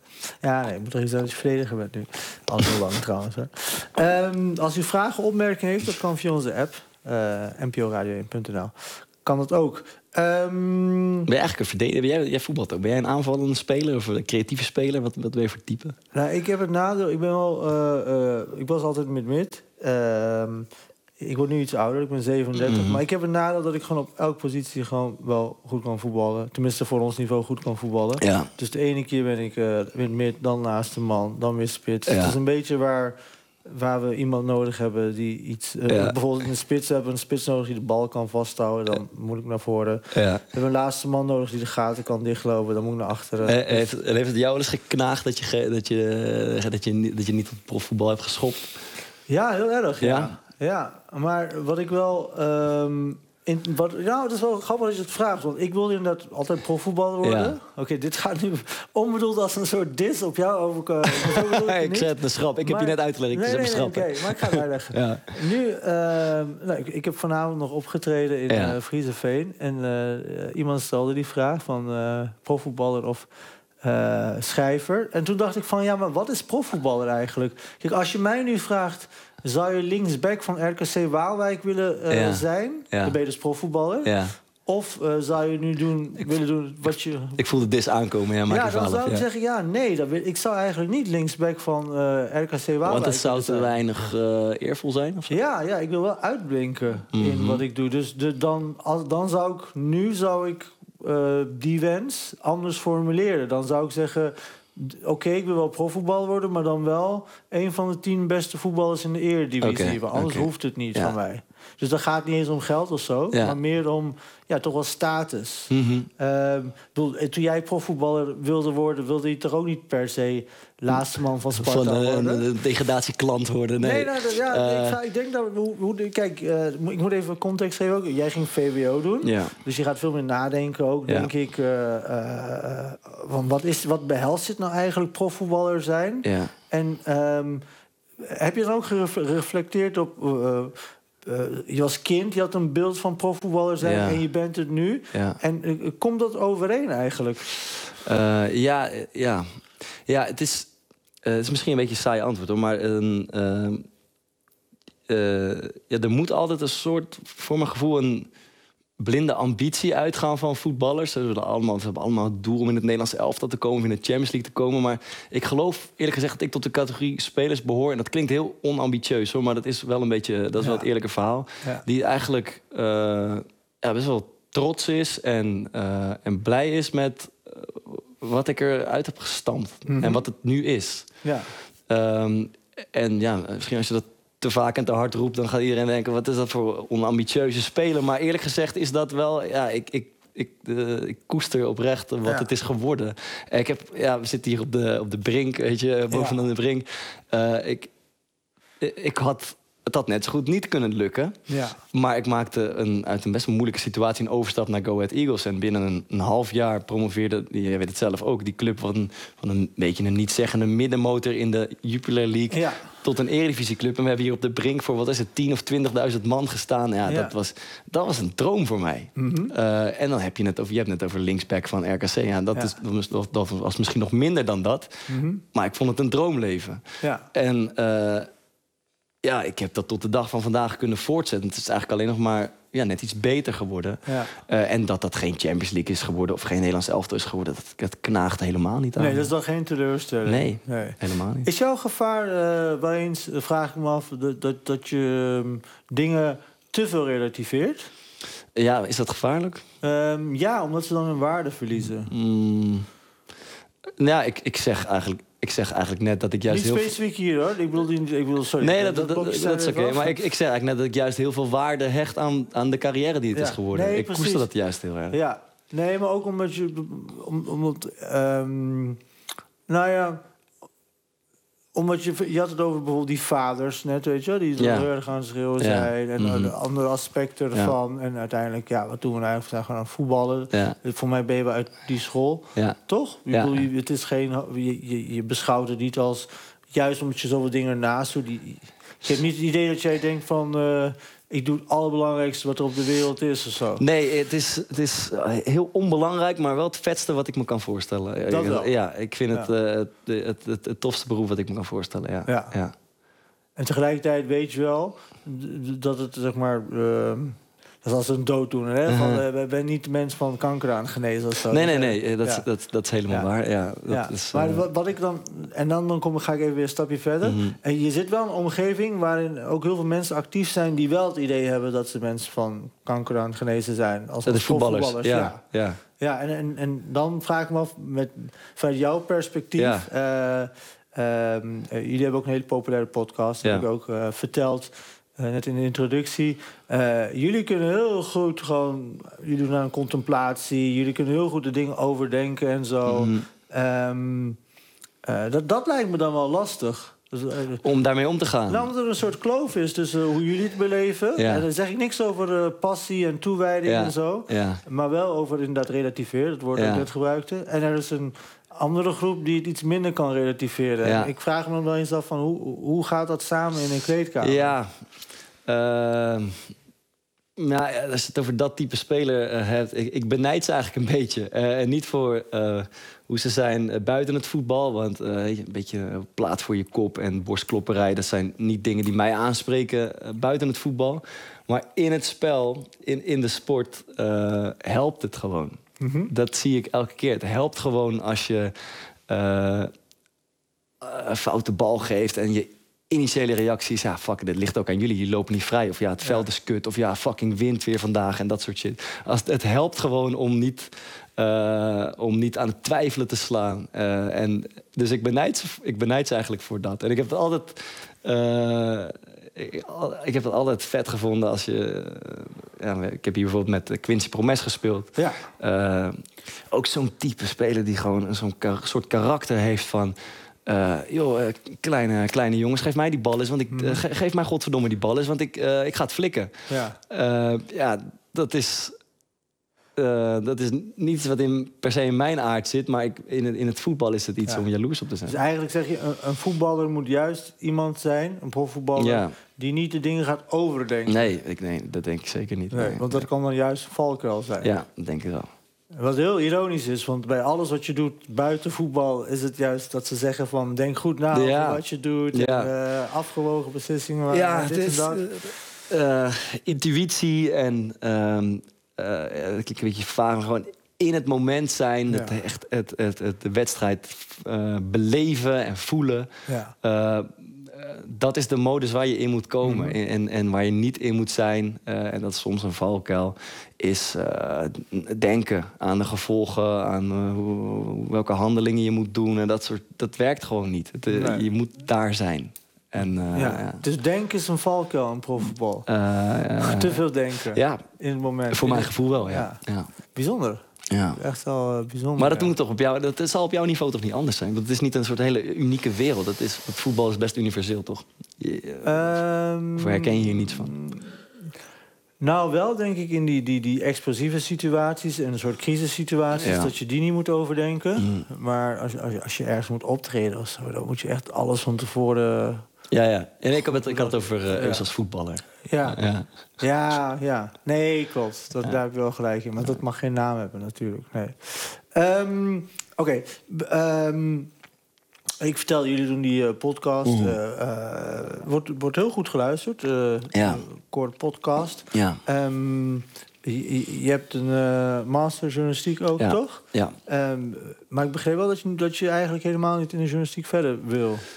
ja, nee, ik moet er iets aan dat je verdediger bent nu. Al zo lang trouwens. Hè. Um, als u vragen, opmerkingen heeft, dat kan via onze app. Uh, n p o radio één punt n l. Kan dat ook. Um... Ben je eigenlijk een verdediger? Ben jij, jij voetbalt ook. Ben jij een aanvallende speler of een creatieve speler? Wat, wat ben je voor type? Nou, ik heb het nadeel. Ik ben wel. Uh, uh, ik was altijd mid-mid. Uh, ik word nu iets ouder. Ik ben zevenendertig. Mm-hmm. Maar ik heb het nadeel dat ik gewoon op elke positie gewoon wel goed kan voetballen. Tenminste, voor ons niveau goed kan voetballen. Ja. Dus de ene keer ben ik uh, mid-mid, dan naast de man, dan weer spits. Ja. Het is een beetje waar. Waar we iemand nodig hebben die iets... Uh, ja. Bijvoorbeeld in de spits hebben we een spits nodig die de bal kan vasthouden. Dan ja. moet ik naar voren. Ja. We hebben een laatste man nodig die de gaten kan dichtlopen. Dan moet ik naar achteren. Uh, heeft, heeft het jou wel eens geknaagd dat je, dat je, dat je, dat je niet op profvoetbal hebt geschopt? Ja, heel erg. Ja, ja. ja. Maar wat ik wel... Um, In, wat, nou, het is wel grappig dat je het vraagt. Want ik wilde inderdaad altijd profvoetballer worden. Ja. Oké, okay, dit gaat nu onbedoeld als een soort dis op jou overkomen. Ik zet het een schrap. Ik maar, heb je net uitgelegd. Ik nee, zet nee, nee, Oké, okay, maar ik ga het uitleggen. Ja. Nu, uh, nou, ik, ik heb vanavond nog opgetreden in ja. uh, Friezenveen. En uh, iemand stelde die vraag van uh, profvoetballer of uh, schrijver. En toen dacht ik van, ja, maar wat is profvoetballer eigenlijk? Kijk, als je mij nu vraagt... Zou je linksback van R K C Waalwijk willen uh, ja. zijn? Ja. Dan ben je dus profvoetballer. Ja. Of uh, zou je nu doen, ik willen doen wat je... Ik voelde dis aankomen, ja, maak ja, je dan zou ik ja. zeggen, ja, nee. Dat wil, ik zou eigenlijk niet linksback van uh, R K C Waalwijk. Want het zou te weinig uh, eervol zijn? Of zo? Ja, ja, ik wil wel uitblinken mm-hmm. in wat ik doe. Dus de, dan, als, dan zou ik, nu zou ik uh, die wens anders formuleren. Dan zou ik zeggen... Oké, okay, ik wil wel profvoetballer worden... maar dan wel een van de tien beste voetballers in de Eredivisie. Okay, anders okay. hoeft het niet ja. van mij. Dus dat gaat niet eens om geld of zo... Ja. maar meer om ja, toch wel status. Mm-hmm. Uh, bedoel, toen jij profvoetballer wilde worden... wilde je toch ook niet per se laatste man van Sparta van, uh, worden? Een, een degradatieklant worden, nee. Nee, nou, ja, uh, ik, ga, ik denk dat... Hoe, hoe, kijk, uh, ik moet even context geven ook. Jij ging V W O doen. Ja. Dus je gaat veel meer nadenken ook, ja. denk ik. Uh, uh, van wat, is, wat behelst het nou eigenlijk profvoetballer zijn? Ja. En um, heb je dan ook gereflecteerd op... Uh, Uh, je was kind, je had een beeld van profvoetballer zijn ja. en je bent het nu. Ja. En uh, komt dat overeen eigenlijk? Uh, ja, ja. ja, het is, uh, het is misschien een beetje een saai antwoord, hoor, maar uh, uh, uh, ja, er moet altijd een soort, voor mijn gevoel, een blinde ambitie uitgaan van voetballers. Ze hebben allemaal, ze hebben allemaal het doel om in het Nederlandse elftal te komen, of in de Champions League te komen. Maar ik geloof eerlijk gezegd dat ik tot de categorie spelers behoor. En dat klinkt heel onambitieus, hoor, maar dat is wel een beetje, dat is ja. wel het eerlijke verhaal. Ja. Die eigenlijk uh, ja, best wel trots is en, uh, en blij is met uh, wat ik eruit heb gestampt. Mm-hmm. En wat het nu is. Ja. Um, en ja, misschien als je dat te vaak en te hard roept, dan gaat iedereen denken... wat is dat voor onambitieuze speler? Maar eerlijk gezegd is dat wel... ja, ik, ik, ik, uh, ik koester oprecht wat ja. het is geworden. Ik heb, ja, we zitten hier op de, op de brink, weet je, bovenaan ja. de brink. Uh, ik, ik had... Het had net zo goed niet kunnen lukken. Ja. Maar ik maakte een, uit een best moeilijke situatie een overstap naar Go Ahead Eagles. En binnen een, een half jaar promoveerde, je weet het zelf ook, die club van, van een beetje een niet-zeggende middenmotor in de Jupiler League. Ja. Tot een eredivisieclub. En we hebben hier op de brink voor, wat is het, tien of twintigduizend man gestaan. Ja, ja. Dat, was, dat was een droom voor mij. Mm-hmm. Uh, en dan heb je het over, je hebt het over linksback van R K C. Ja, dat, ja. Is, dat, was, dat was misschien nog minder dan dat. Mm-hmm. Maar ik vond het een droomleven. Ja. En... Uh, ja, ik heb dat tot de dag van vandaag kunnen voortzetten. Het is eigenlijk alleen nog maar ja, net iets beter geworden. Ja. Uh, en dat dat geen Champions League is geworden of geen Nederlands elftal is geworden, dat, dat knaagt helemaal niet aan. Nee, dat is dan geen teleurstelling. Nee, nee. helemaal niet. Is jouw gevaar, uh, wel eens, uh, vraag ik me af, dat, dat, dat je um, dingen te veel relativeert? Ja, is dat gevaarlijk? Um, ja, omdat ze dan hun waarde verliezen. Mm. Nou ja, ik, ik zeg eigenlijk ik zeg eigenlijk net dat ik juist Niet heel... specifiek hier, hoor. Ik bedoel, die, ik bedoel sorry. Nee, dat, dat, dat, blokje dat is staat oké. even af. Maar ik, ik zeg eigenlijk net dat ik juist heel veel waarde hecht aan, aan de carrière die het Ja. is geworden. Nee, ik precies. koester dat juist heel erg. Ja, nee, maar ook omdat je... Om, omdat, um, nou ja... Omdat je... Je had het over bijvoorbeeld die vaders net, weet je wel, die zo Ja. heel erg aan het schreeuwen Ja. zijn. En Mhm. de andere aspecten ervan. En uiteindelijk, ja, wat doen we nou eigenlijk? We zijn gewoon aan het voetballen. Ja. Voor mij ben je wel uit die school. Ja. Toch? Ik Ja. bedoel, je, het is geen, je, je, je beschouwt het niet als... Juist omdat je zoveel dingen ernaast doet. Die, je hebt niet het idee dat jij denkt van... Uh, ik doe het allerbelangrijkste wat er op de wereld is of zo. Nee, het is, het is heel onbelangrijk, maar wel het vetste wat ik me kan voorstellen. Dat wel. Ja, ik vind Ja. het, uh, het, het, het het tofste beroep wat ik me kan voorstellen. Ja. Ja. Ja. En tegelijkertijd weet je wel dat het, zeg maar... Uh, dat is als een dooddoener, hè? Van, uh, we zijn niet de mens van kanker aan genezen of zo. Nee, nee, nee, dat, ja. dat, dat is helemaal Ja. waar. Ja, dat ja. is, uh... Maar wat, wat ik dan... En dan, dan kom, ga ik even weer een stapje verder. Mm-hmm. En je zit wel in een omgeving waarin ook heel veel mensen actief zijn... die wel het idee hebben dat ze mensen van kanker aan genezen zijn. Als, dat als is voetballers, voetballers. ja. ja. ja. Ja, en, en, en dan vraag ik me af, met, vanuit jouw perspectief... Ja. Uh, um, uh, jullie hebben ook een hele populaire podcast, dat Ja. heb ik ook uh, verteld... Uh, net in de introductie. Uh, jullie kunnen heel goed gewoon... Jullie doen aan contemplatie. Jullie kunnen heel goed de dingen overdenken en zo. Mm. Um, uh, dat, dat lijkt me dan wel lastig. Dus, uh, om daarmee om te gaan. nou, omdat er een soort kloof is tussen hoe jullie het beleven. Ja. En dan zeg ik niks over uh, passie en toewijding Ja. en zo. Ja. Maar wel over inderdaad relativeren. Dat woord dat Ja. ik net gebruikte. En er is een andere groep die het iets minder kan relativeren. Ja. Ik vraag me dan wel eens af van... Hoe, hoe gaat dat samen in een kleedkamer? Ja, uh, nou, ja, als je het over dat type speler uh, hebt... Ik, ik benijd ze eigenlijk een beetje. Uh, en niet voor uh, hoe ze zijn uh, buiten het voetbal. Want uh, een beetje plaat voor je kop en borstklopperij... dat zijn niet dingen die mij aanspreken uh, buiten het voetbal. Maar in het spel, in, in de sport, uh, helpt het gewoon. Mm-hmm. Dat zie ik elke keer. Het helpt gewoon als je uh, een foute bal geeft... en je initiële reactie is, ja, fuck, dit ligt ook aan jullie. Jullie lopen niet vrij. Of ja, het veld ja. is kut. Of ja, fucking wind weer vandaag en dat soort shit. Als, het helpt gewoon om niet, uh, om niet aan het twijfelen te slaan. Uh, en, dus ik benijd, ze, ik benijd ze eigenlijk voor dat. En ik heb het altijd... Uh, ik, ik heb het altijd vet gevonden als je... Uh, ja, ik heb hier bijvoorbeeld met Quincy Promes gespeeld. Ja. Uh, ook zo'n type speler die gewoon zo'n kar- soort karakter heeft van... Uh, joh, uh, kleine, kleine jongens, geef mij die bal eens. Want ik, uh, ge- geef mij godverdomme die bal eens, want ik, uh, ik ga het flikken. Ja, uh, ja dat is... Uh, dat is niet iets wat in, per se in mijn aard zit... maar ik, in, het, in het voetbal is het iets ja. om jaloers op te zijn. Dus eigenlijk zeg je, een, een voetballer moet juist iemand zijn... een profvoetballer, ja. die niet de dingen gaat overdenken. Nee, ik, nee, dat denk ik zeker niet. Nee, nee, want dat nee. kan dan juist een valkuil zijn. Ja, dat denk ik wel. Wat heel ironisch is, want bij alles wat je doet buiten voetbal... is het juist dat ze zeggen van, denk goed na over ja. wat je doet... Ja. En, uh, afgewogen beslissingen, ja, dit het is, en dat. Uh, intuïtie en... Um, Uh, ik een beetje vaag, gewoon in het moment zijn, ja. het, echt het, het, het, de wedstrijd uh, beleven en voelen. Ja. Uh, uh, dat is de modus waar je in moet komen. Mm-hmm. En, en waar je niet in moet zijn, uh, en dat is soms een valkuil, is uh, denken aan de gevolgen, aan uh, hoe, welke handelingen je moet doen. En dat soort, dat werkt gewoon niet. Het, uh, nee. Je moet daar zijn. En, uh, ja, ja. Dus denken is een valkuil in profvoetbal. Uh, uh, Te veel denken ja, in het moment. Voor mijn gevoel wel, ja. ja. ja. Bijzonder. Ja. Echt wel uh, bijzonder. Maar dat, ja. moet toch op jou, dat zal op jouw niveau toch niet anders zijn? Want het is niet een soort hele unieke wereld. Dat is, het voetbal is best universeel, toch? Je, um, of herken je hier niets van? Nou, wel denk ik in die, die, die explosieve situaties... en een soort crisissituaties, ja. dat je die niet moet overdenken. Mm. Maar als, als, als je ergens moet optreden of zo... dan moet je echt alles van tevoren... Ja, ja. En ik had het, ik had het over uh, Eus als voetballer. Ja. Ja. ja, ja. Nee, klopt. Dat, ja. Daar heb je wel gelijk in. Maar dat mag geen naam hebben, natuurlijk. Nee. Um, Oké. Okay. Um, ik vertel, jullie doen die uh, podcast. Uh, uh, wordt, wordt heel goed geluisterd. Uh, ja. Core podcast. Ja. Um, je, je hebt een uh, master journalistiek ook, ja. toch? Ja. Um, maar ik begreep wel dat je, dat je eigenlijk helemaal niet in de journalistiek verder wil.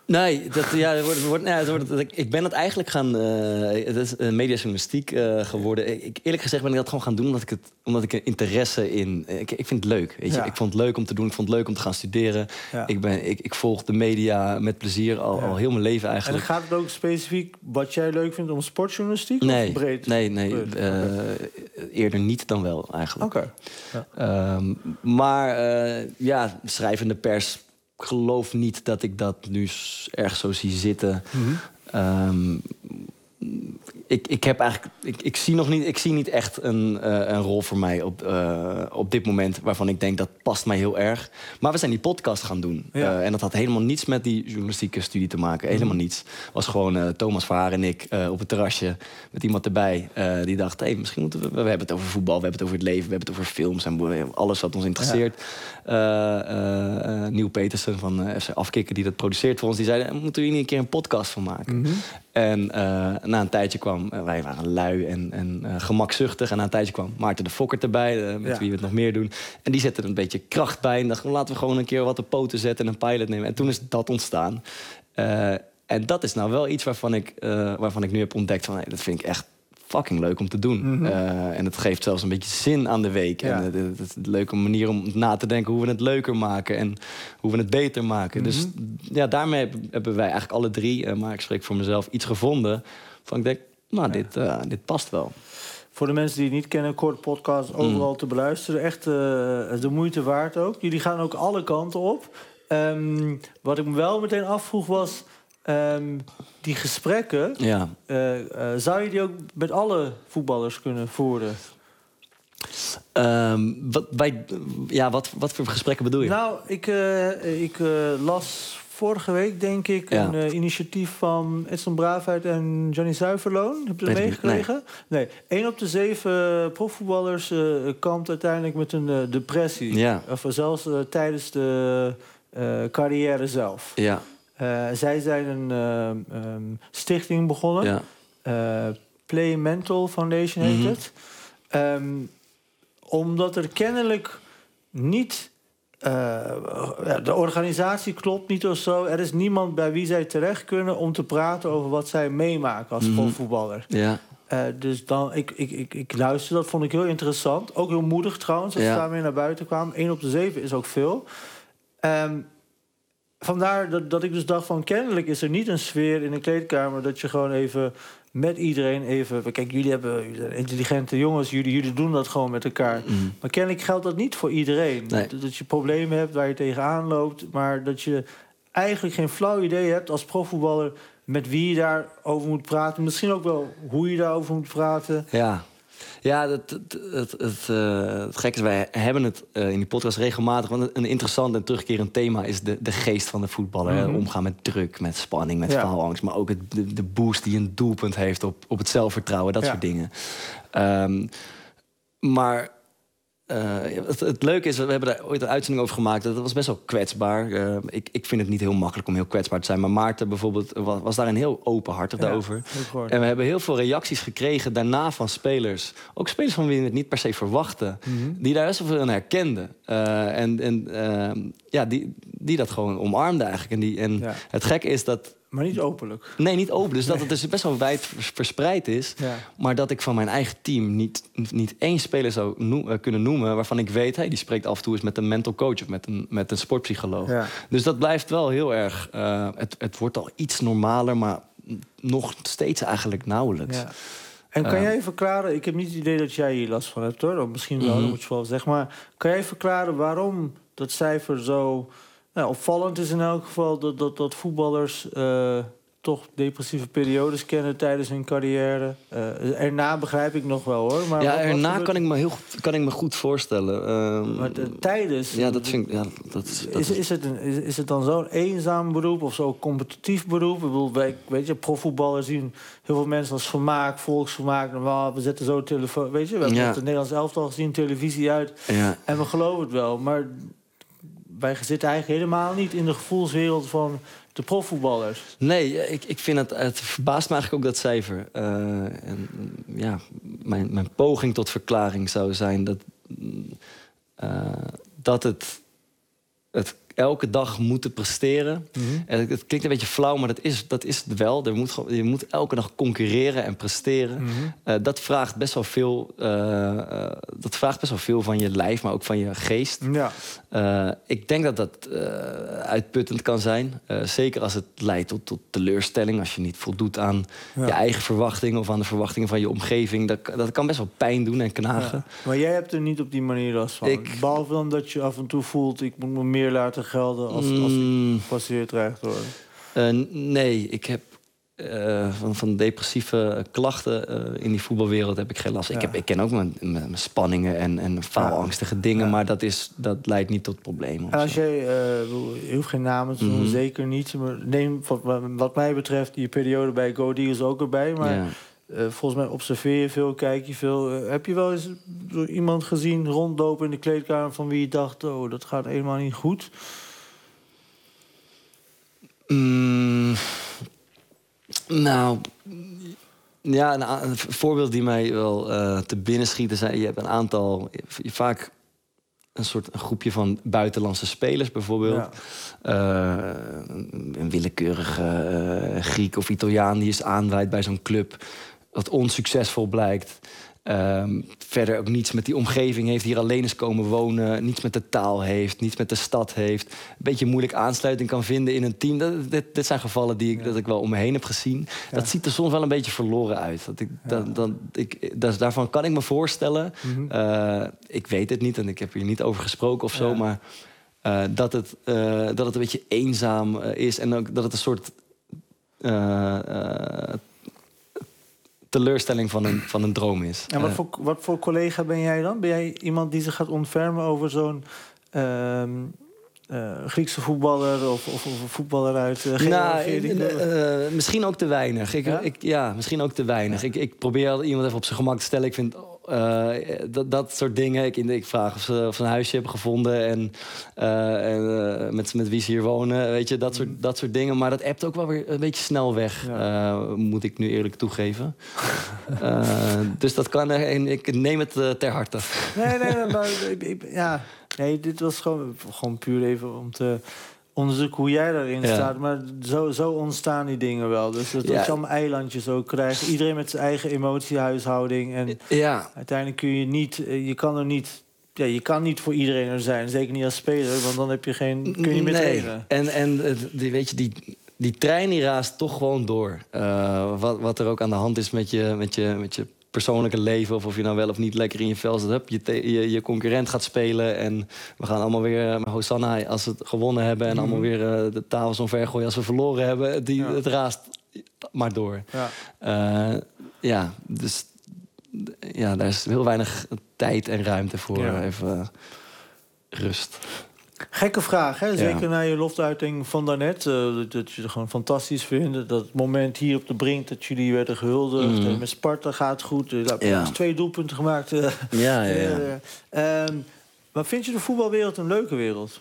Nee, dat, ja, het wordt, het wordt, nee, het wordt, ik, ik ben het eigenlijk gaan... Uh, het is uh, mediajournalistiek uh, geworden. Ik, eerlijk gezegd ben ik dat gewoon gaan doen omdat ik, het, omdat ik er interesse in... Ik, ik vind het leuk, weet je. Ja. Ik vond het leuk om te doen, ik vond het leuk om te gaan studeren. Ja. Ik, ben, ik, ik volg de media met plezier al, Ja. al heel mijn leven En eigenlijk. gaat het ook specifiek wat jij leuk vindt om sportjournalistiek? Nee, of breed? nee, nee Breed. uh, eerder niet dan wel eigenlijk. Oké. Ja. Um, maar uh, ja, schrijvende pers... Ik geloof niet dat ik dat nu erg zo zie zitten. Mm-hmm. Um, ik, ik heb eigenlijk, ik, ik zie nog niet, ik zie niet echt een, uh, een rol voor mij op, uh, op dit moment waarvan ik denk dat past mij heel erg. Maar we zijn die podcast gaan doen. Ja. Uh, en dat had helemaal niets met die journalistieke studie te maken. Helemaal mm-hmm. niets. Het was gewoon uh, Thomas Verhaar en ik uh, op het terrasje met iemand erbij. Uh, die dacht, hey, misschien moeten we... We hebben het over voetbal, we hebben het over het leven, we hebben het over films en alles wat ons interesseert. Ja. Uh, uh, uh, Nieuw Petersen van uh, F C Afkikken, die dat produceert voor ons, die zei, moeten we hier een keer een podcast van maken? Mm-hmm. En uh, na een tijdje kwam, uh, wij waren lui en, en uh, gemakzuchtig. En na een tijdje kwam Maarten de Fokker erbij, uh, met ja. wie we het nog meer doen. En die zette er een beetje kracht bij. En dacht, laten we gewoon een keer wat op poten zetten en een pilot nemen. En toen is dat ontstaan. Uh, en dat is nou wel iets waarvan ik, uh, waarvan ik nu heb ontdekt van, hey, dat vind ik echt fucking leuk om te doen. Mm-hmm. Uh, en het geeft zelfs een beetje zin aan de week. Ja. En het, het, het is een leuke manier om na te denken hoe we het leuker maken en hoe we het beter maken. Mm-hmm. Dus ja, daarmee hebben wij eigenlijk alle drie, uh, maar ik spreek voor mezelf, iets gevonden van ik denk, nou, ja. dit, uh, dit past wel. Voor de mensen die het niet kennen, een korte podcast overal mm. te beluisteren. Echt uh, de moeite waard ook. Jullie gaan ook alle kanten op. Um, wat ik me wel meteen afvroeg was... Um, die gesprekken, ja. uh, uh, zou je die ook met alle voetballers kunnen voeren? Um, wat, bij, ja, wat, wat voor gesprekken bedoel je? Nou, ik, uh, ik uh, las vorige week, denk ik, ja. een uh, initiatief van Edson Braafheid en Johnny Zuiverloon. Heb je dat meegekregen? Nee. nee. Eén op de zeven profvoetballers uh, kampt uiteindelijk met een uh, depressie. Ja. Of zelfs uh, tijdens de uh, carrière zelf. Ja. Uh, zij zijn een uh, um, stichting begonnen. Ja. Uh, Play Mental Foundation heet mm-hmm. het. Um, omdat er kennelijk niet... Uh, ja, de organisatie klopt niet of zo. Er is niemand bij wie zij terecht kunnen om te praten over wat zij meemaken als mm-hmm. profvoetballer. Ja. Uh, dus dan, ik, ik, ik, ik luisterde, dat vond ik heel interessant. Ook heel moedig trouwens, als ja. ze daarmee naar buiten kwamen. Eén op de zeven is ook veel. Um, Vandaar dat, dat ik dus dacht van... kennelijk is er niet een sfeer in de kleedkamer... dat je gewoon even met iedereen even... Kijk, jullie hebben intelligente jongens, jullie, jullie doen dat gewoon met elkaar. Mm. Maar kennelijk geldt dat niet voor iedereen. Nee. Dat, dat je problemen hebt waar je tegenaan loopt... maar dat je eigenlijk geen flauw idee hebt als profvoetballer... met wie je daarover moet praten. Misschien ook wel hoe je daarover moet praten. Ja. Ja, het, het, het, het, uh, het gekke is, wij hebben het uh, in die podcast regelmatig... want een interessant en terugkerend thema is de, de geest van de voetballer. Mm-hmm. Omgaan met druk, met spanning, met ja. faalangst... maar ook het, de, de boost die een doelpunt heeft op, op het zelfvertrouwen, dat ja. soort dingen. Um, maar... Uh, het, het leuke is, we hebben daar ooit een uitzending over gemaakt. Dat was best wel kwetsbaar. Uh, ik, ik vind het niet heel makkelijk om heel kwetsbaar te zijn. Maar Maarten bijvoorbeeld was, was daarin heel openhartig ja, over. En we hebben heel veel reacties gekregen daarna van spelers. Ook spelers van wie we het niet per se verwachten. Mm-hmm. Die daar best wel veel aan herkenden. Uh, en en uh, ja, die, die dat gewoon omarmden eigenlijk. En, die, en ja. het gekke is dat... Maar niet openlijk. Nee, niet open. Dus nee. dat het dus best wel wijd verspreid is. Ja. Maar dat ik van mijn eigen team niet, niet één speler zou noem, uh, kunnen noemen... waarvan ik weet, hey, die spreekt af en toe eens met een mental coach... of met een, met een sportpsycholoog. Ja. Dus dat blijft wel heel erg... Uh, het, het wordt al iets normaler, maar nog steeds eigenlijk nauwelijks. Ja. En kan uh, jij verklaren... Ik heb niet het idee dat jij hier last van hebt, hoor. Of misschien wel, mm-hmm. dat moet je wel zeggen. Maar kan jij verklaren waarom dat cijfer zo... Nou, opvallend is in elk geval dat, dat, dat voetballers uh, toch depressieve periodes kennen tijdens hun carrière. Uh, erna begrijp ik nog wel, hoor. Maar ja, wat, erna wat kan, ik me heel, kan ik me goed voorstellen. Um, maar de, tijdens... Ja, dat vind ik... Ja, dat, dat is, is, het een, is, is het dan zo'n eenzaam beroep of zo'n competitief beroep? Ik bedoel, weet je, profvoetballers zien heel veel mensen als vermaak, volksvermaak. Nou, we zetten zo telefoon... Weet je, we hebben ja. het Nederlands elftal gezien, televisie uit. Ja. En we geloven het wel, maar... Wij zitten eigenlijk helemaal niet in de gevoelswereld van de profvoetballers. Nee, ik, ik vind het, het verbaast me eigenlijk ook dat cijfer. Uh, en, ja, mijn, mijn poging tot verklaring zou zijn dat, uh, dat het, het elke dag moeten presteren. Mm-hmm. En het, het klinkt een beetje flauw, maar dat is, dat is het wel. Er moet, je moet elke dag concurreren en presteren. Mm-hmm. Uh, dat vraagt best wel veel. Uh, uh, dat vraagt best wel veel van je lijf, maar ook van je geest. Ja. Uh, ik denk dat dat uh, uitputtend kan zijn. Uh, zeker als het leidt tot, tot teleurstelling. Als je niet voldoet aan ja. je eigen verwachtingen of aan de verwachtingen van je omgeving. Dat, dat kan best wel pijn doen en knagen. Ja. Maar jij hebt er niet op die manier last van. Ik... Behalve dan dat je af en toe voelt, ik moet me meer laten gelden als, als mm. ik gepasseerd dreig te worden. Uh, nee, ik heb uh, van, van depressieve klachten uh, in die voetbalwereld heb ik geen last. Ja. Ik, heb, ik ken ook mijn, mijn spanningen en, en faalangstige ja. dingen, ja. maar dat, is, dat leidt niet tot problemen. En als jij, uh, je hoeft geen namen te noemen, mm-hmm. zeker niet. Maar neem wat, wat mij betreft die periode bij Go Eagles ook erbij. Maar ja. uh, volgens mij observeer je veel, kijk je veel. Uh, heb je wel eens door iemand gezien rondlopen in de kleedkamer van wie je dacht, oh, dat gaat helemaal niet goed? Mm, nou, ja, een, een voorbeeld die mij wel uh, te binnen schiet is, je hebt een aantal, je, vaak een soort een groepje van buitenlandse spelers bijvoorbeeld. Ja. Uh, een willekeurige uh, Griek of Italiaan die is aanwaait bij zo'n club, wat onsuccesvol blijkt. Um, verder ook niets met die omgeving heeft, hier alleen is komen wonen, niets met de taal heeft, niets met de stad heeft, een beetje moeilijk aansluiting kan vinden in een team. Dat, dit, dit zijn gevallen die ik, ja. dat ik wel om me heen heb gezien. Ja. Dat ziet er soms wel een beetje verloren uit. Dat ik, ja. dat, dat, ik, dat, daarvan kan ik me voorstellen. Mm-hmm. Uh, ik weet het niet en ik heb hier niet over gesproken of zo, ja. maar uh, dat, het, uh, dat het een beetje eenzaam uh, is en ook dat het een soort Uh, uh, teleurstelling van een, van een droom is. En wat voor, wat voor collega ben jij dan? Ben jij iemand die zich gaat ontfermen over zo'n uh, uh, Griekse voetballer of, of, of een voetballer uit uh, Georgië? Nou, uh, uh, misschien ook te weinig. Ik, ja? Ik, ja, misschien ook te weinig. Ja. Ik, ik probeer altijd iemand even op zijn gemak te stellen. Ik vind uh, dat, dat soort dingen. Ik, ik vraag of ze, of ze een huisje hebben gevonden en, uh, en uh, met, met wie ze hier wonen. Weet je, dat soort, dat soort dingen. Maar dat appt ook wel weer een beetje snel weg. Ja. Uh, moet ik nu eerlijk toegeven. uh, dus dat kan. En ik neem het uh, ter harte. Nee, nee, nee. Maar, ik, ja, nee, dit was gewoon, gewoon puur even om te onderzoeken hoe jij daarin ja. staat. Maar zo, zo ontstaan die dingen wel. Dus dat, dat ja. je allemaal eilandjes ook krijgt. Iedereen met zijn eigen emotiehuishouding. En ja. uiteindelijk kun je niet, je kan er niet. Ja, je kan niet voor iedereen er zijn. Zeker niet als speler, want dan heb je geen, kun je niet meer trainen. En, en die, weet je, die, die trein die raast toch gewoon door. Uh, wat, wat er ook aan de hand is met je, met je, met je persoonlijke leven, of of je nou wel of niet lekker in je vel zit. Hup, je, te, je, je concurrent gaat spelen en we gaan allemaal weer uh, Hosanna als we het gewonnen hebben en mm. allemaal weer uh, de tafels omver gooien als we verloren hebben. Die, ja. Het raast maar door. Ja, uh, ja dus ja, daar is heel weinig tijd en ruimte voor ja. even uh, rust. Gekke vraag, hè? Zeker ja. na je loftuiting van daarnet. Uh, dat je het gewoon fantastisch vindt. Dat moment hier op de brink dat jullie werden gehuldigd. Mm. Met Sparta gaat goed. Je hebt ja. twee doelpunten gemaakt. Uh, ja, ja, ja. Uh, um, maar vind je de voetbalwereld een leuke wereld?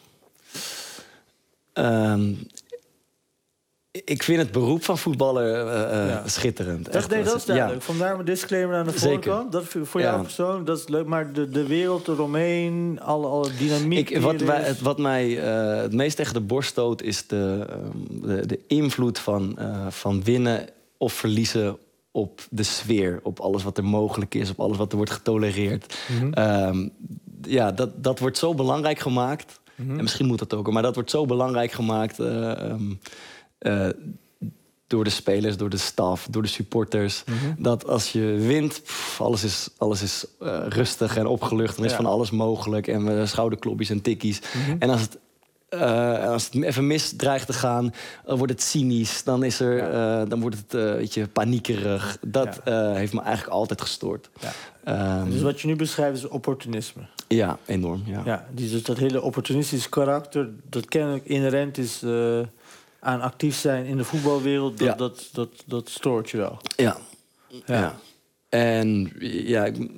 Um, ik vind het beroep van voetballer uh, ja. schitterend. Dat, echt, nee, dat is duidelijk. Ja. Vandaar mijn disclaimer aan de voorkant. Dat voor jou ja. persoon, dat is leuk. Maar de, de wereld eromheen, alle, alle dynamiek. Ik, wat, wij, het, wat mij uh, het meest tegen de borst stoot, is de, um, de, de invloed van, uh, van winnen of verliezen op de sfeer. Op alles wat er mogelijk is, op alles wat er wordt getolereerd. Mm-hmm. Um, ja, dat, dat wordt zo belangrijk gemaakt. Mm-hmm. En misschien moet dat ook, maar dat wordt zo belangrijk gemaakt. Uh, um, Uh, door de spelers, door de staf, door de supporters. Mm-hmm. Dat als je wint, pff, alles is, alles is uh, rustig en opgelucht. En is ja. van alles mogelijk. En uh, schouderklopjes en tikkies. Mm-hmm. En als het, uh, als het even mis dreigt te gaan, dan wordt het cynisch. Dan, is er, ja. uh, dan wordt het uh, weet je, paniekerig. Dat ja. uh, heeft me eigenlijk altijd gestoord. Ja. Um, dus wat je nu beschrijft is opportunisme. Ja, enorm. Ja. Ja, dus dat hele opportunistische karakter, dat kennelijk inherent is Uh, aan actief zijn in de voetbalwereld, dat, ja. dat, dat, dat stoort je wel. Ja. ja. ja. En ja, ik,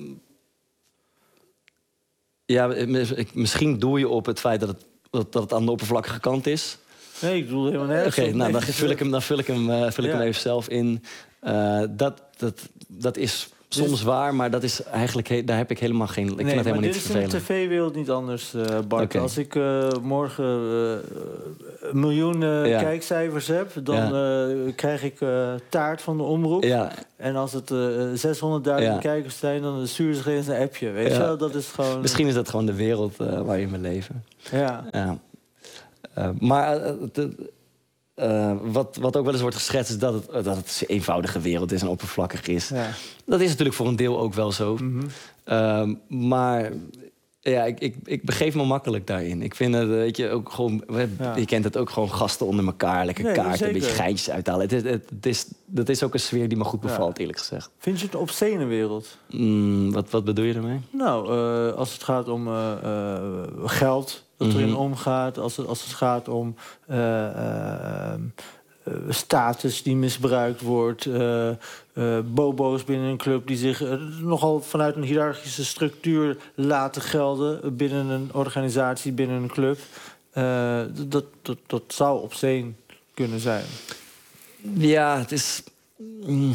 ja, misschien doe je op het feit dat het, dat, dat het aan de oppervlakkige kant is. Nee, ik bedoel helemaal nergens. Oké, okay, nou, dan vul ik hem, dan vul ik hem, uh, vul ik ja. hem even zelf in. Uh, dat, dat, dat is soms Dus- waar, maar dat is eigenlijk he- daar heb ik helemaal geen... Ik nee, vind het helemaal maar niet dit is in de vervelend. tv-wereld niet anders, uh, Bart. Oké. Als ik uh, morgen uh, een miljoen uh, Ja. kijkcijfers heb... dan Ja. uh, krijg ik uh, taart van de omroep. Ja, En als het uh, zeshonderdduizend Ja. kijkers zijn... dan sturen ze geen een appje, weet Ja. je wel? Dat is gewoon... misschien is dat gewoon de wereld uh, waarin we leven. Ja. Ja. Uh, maar uh, de, uh, wat, wat ook wel eens wordt geschetst... is dat het, uh, dat het een eenvoudige wereld is en oppervlakkig is. Ja. Dat is natuurlijk voor een deel ook wel zo. Mm-hmm. Uh, maar ja, ik, ik, ik begeef me makkelijk daarin. Ik vind het, weet je, ook gewoon... Ja. Je kent het ook gewoon gasten onder elkaar. Lekker Nee, kaarten, een zeker. beetje geintjes uithalen. Het is, het, het is, dat is ook een sfeer die me goed bevalt, Ja. eerlijk gezegd. Vind je het een obscene wereld? Mm, wat, wat bedoel je ermee? Nou, uh, als het gaat om uh, uh, geld dat Mhm. erin omgaat... als het, als het gaat om uh, uh, uh, status die misbruikt wordt... Uh, uh, bobo's binnen een club die zich uh, nogal vanuit een hiërarchische structuur laten gelden... binnen een organisatie, binnen een club. Uh, dat, dat, dat zou obscene kunnen zijn. Ja, het is... mm,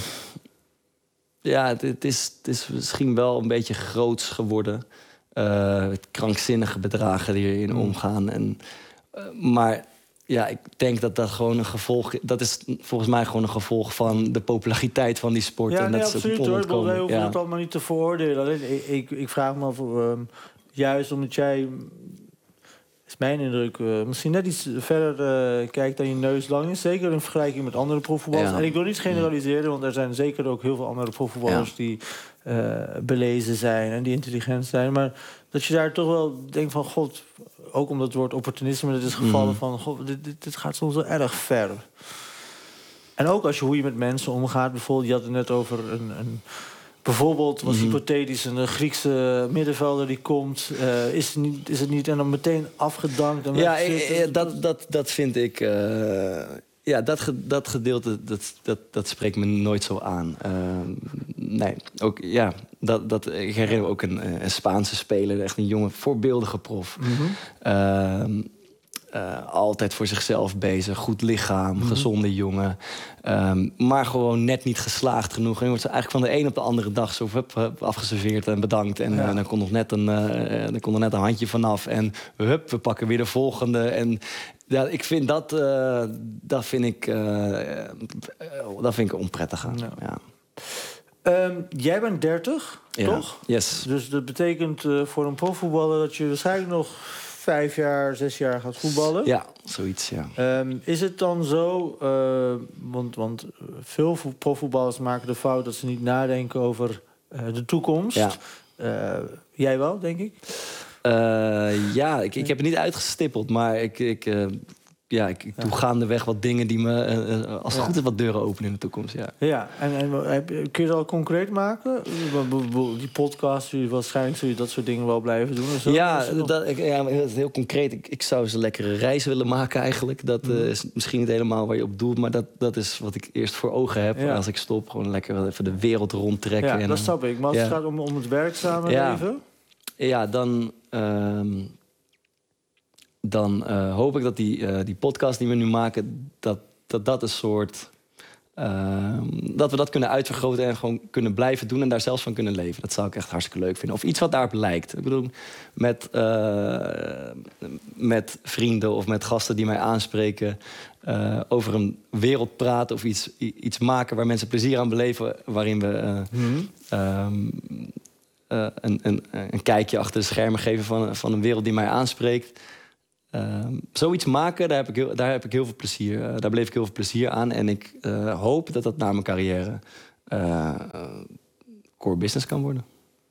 ja, het, het, is, het is misschien wel een beetje groots geworden. Uh, het krankzinnige bedragen die erin Mm. omgaan. En, uh, maar ja, ik denk dat dat gewoon een gevolg... Dat is volgens mij gewoon een gevolg van de populariteit van die sport. Ja, en nee, dat is absoluut ook hoor. Ik bedoel, wij onontkomen. hoeven Ja. het allemaal niet te veroordelen. Alleen, ik, ik, ik vraag me af, um, juist omdat jij... is mijn indruk, uh, misschien net iets verder uh, kijkt dan je neus lang is. Zeker in vergelijking met andere profvoetballers. Ja. En ik wil niet generaliseren, want er zijn zeker ook heel veel andere profvoetballers... Ja. die uh, belezen zijn en die intelligent zijn. Maar dat je daar toch wel denkt van... God, ook omdat het woord opportunisme dat is gevallen Mm. van... God, dit, dit, dit gaat soms wel erg ver. En ook als je hoe je met mensen omgaat. Bijvoorbeeld, je had het net over een... een bijvoorbeeld, was Mhm. hypothetisch een Griekse middenvelder die komt. Uh, is, het niet, is het niet en dan meteen afgedankt? En Ja, weggezet? eh, eh, dat, dat, dat vind ik... uh, ja, dat, ge, dat gedeelte, dat, dat, dat spreekt me nooit zo aan. Uh, nee, ook, ja, dat, dat, ik herinner me ook een, een Spaanse speler, echt een jonge, voorbeeldige prof. Mm-hmm. Uh, uh, altijd voor zichzelf bezig, goed lichaam, Mm-hmm. gezonde jongen. Um, maar gewoon net niet geslaagd genoeg. En je wordt ze eigenlijk van de een op de andere dag zo hup, hup, afgeserveerd en bedankt. En Ja. uh, dan kon nog net een, uh, dan kon er net een handje vanaf. En hup, we pakken weer de volgende. En ja, ik vind dat, uh, dat vind ik, uh, uh, dat vind ik onprettig aan. Ja. Ja. Um, jij bent dertig, Ja. toch? Yes. Dus dat betekent uh, voor een profvoetballer dat je waarschijnlijk nog vijf jaar, zes jaar gaat voetballen. Ja, zoiets, ja. Um, is het dan zo, uh, want, want veel vo- profvoetballers maken de fout dat ze niet nadenken over uh, de toekomst. Ja. Uh, jij wel, denk ik? Uh, ja, ik, ik heb het niet uitgestippeld, maar ik, ik, uh, ja, ik, ik Ja. doe gaandeweg wat dingen die me, uh, uh, als het Ja. goed is, wat deuren openen in de toekomst. Ja. Ja, en, en heb, je- kun je dat al concreet maken? Bijvoorbeeld die podcast, zul je waarschijnlijk zul je dat soort dingen wel blijven doen. Of zo? Ja, Is het nog- dat, ik, ja, maar heel heel concreet. Ik, ik zou eens een lekkere reis willen maken eigenlijk. Dat uh, is misschien niet helemaal waar je op doelt, maar dat, dat is wat ik eerst voor ogen heb. Ja. Als ik stop, gewoon lekker wel even de wereld rondtrekken. ja, en, dat snap ik. Maar als ja. het gaat om, om het werkzame Ja. leven... Ja, dan, um, dan uh, hoop ik dat die, uh, die podcast die we nu maken, dat dat, dat een soort... Uh, dat we dat kunnen uitvergroten en gewoon kunnen blijven doen en daar zelfs van kunnen leven. Dat zou ik echt hartstikke leuk vinden. Of iets wat daarop lijkt. Ik bedoel, met, uh, met vrienden of met gasten die mij aanspreken, uh, over een wereld praten of iets, iets maken waar mensen plezier aan beleven, waarin we uh, Mm-hmm. um, uh, een, een, een kijkje achter de schermen geven van, van een wereld die mij aanspreekt. Uh, zoiets maken, daar heb ik heel, daar heb ik heel veel plezier. Uh, daar beleef ik heel veel plezier aan. En ik uh, hoop dat dat na mijn carrière uh, uh, core business kan worden.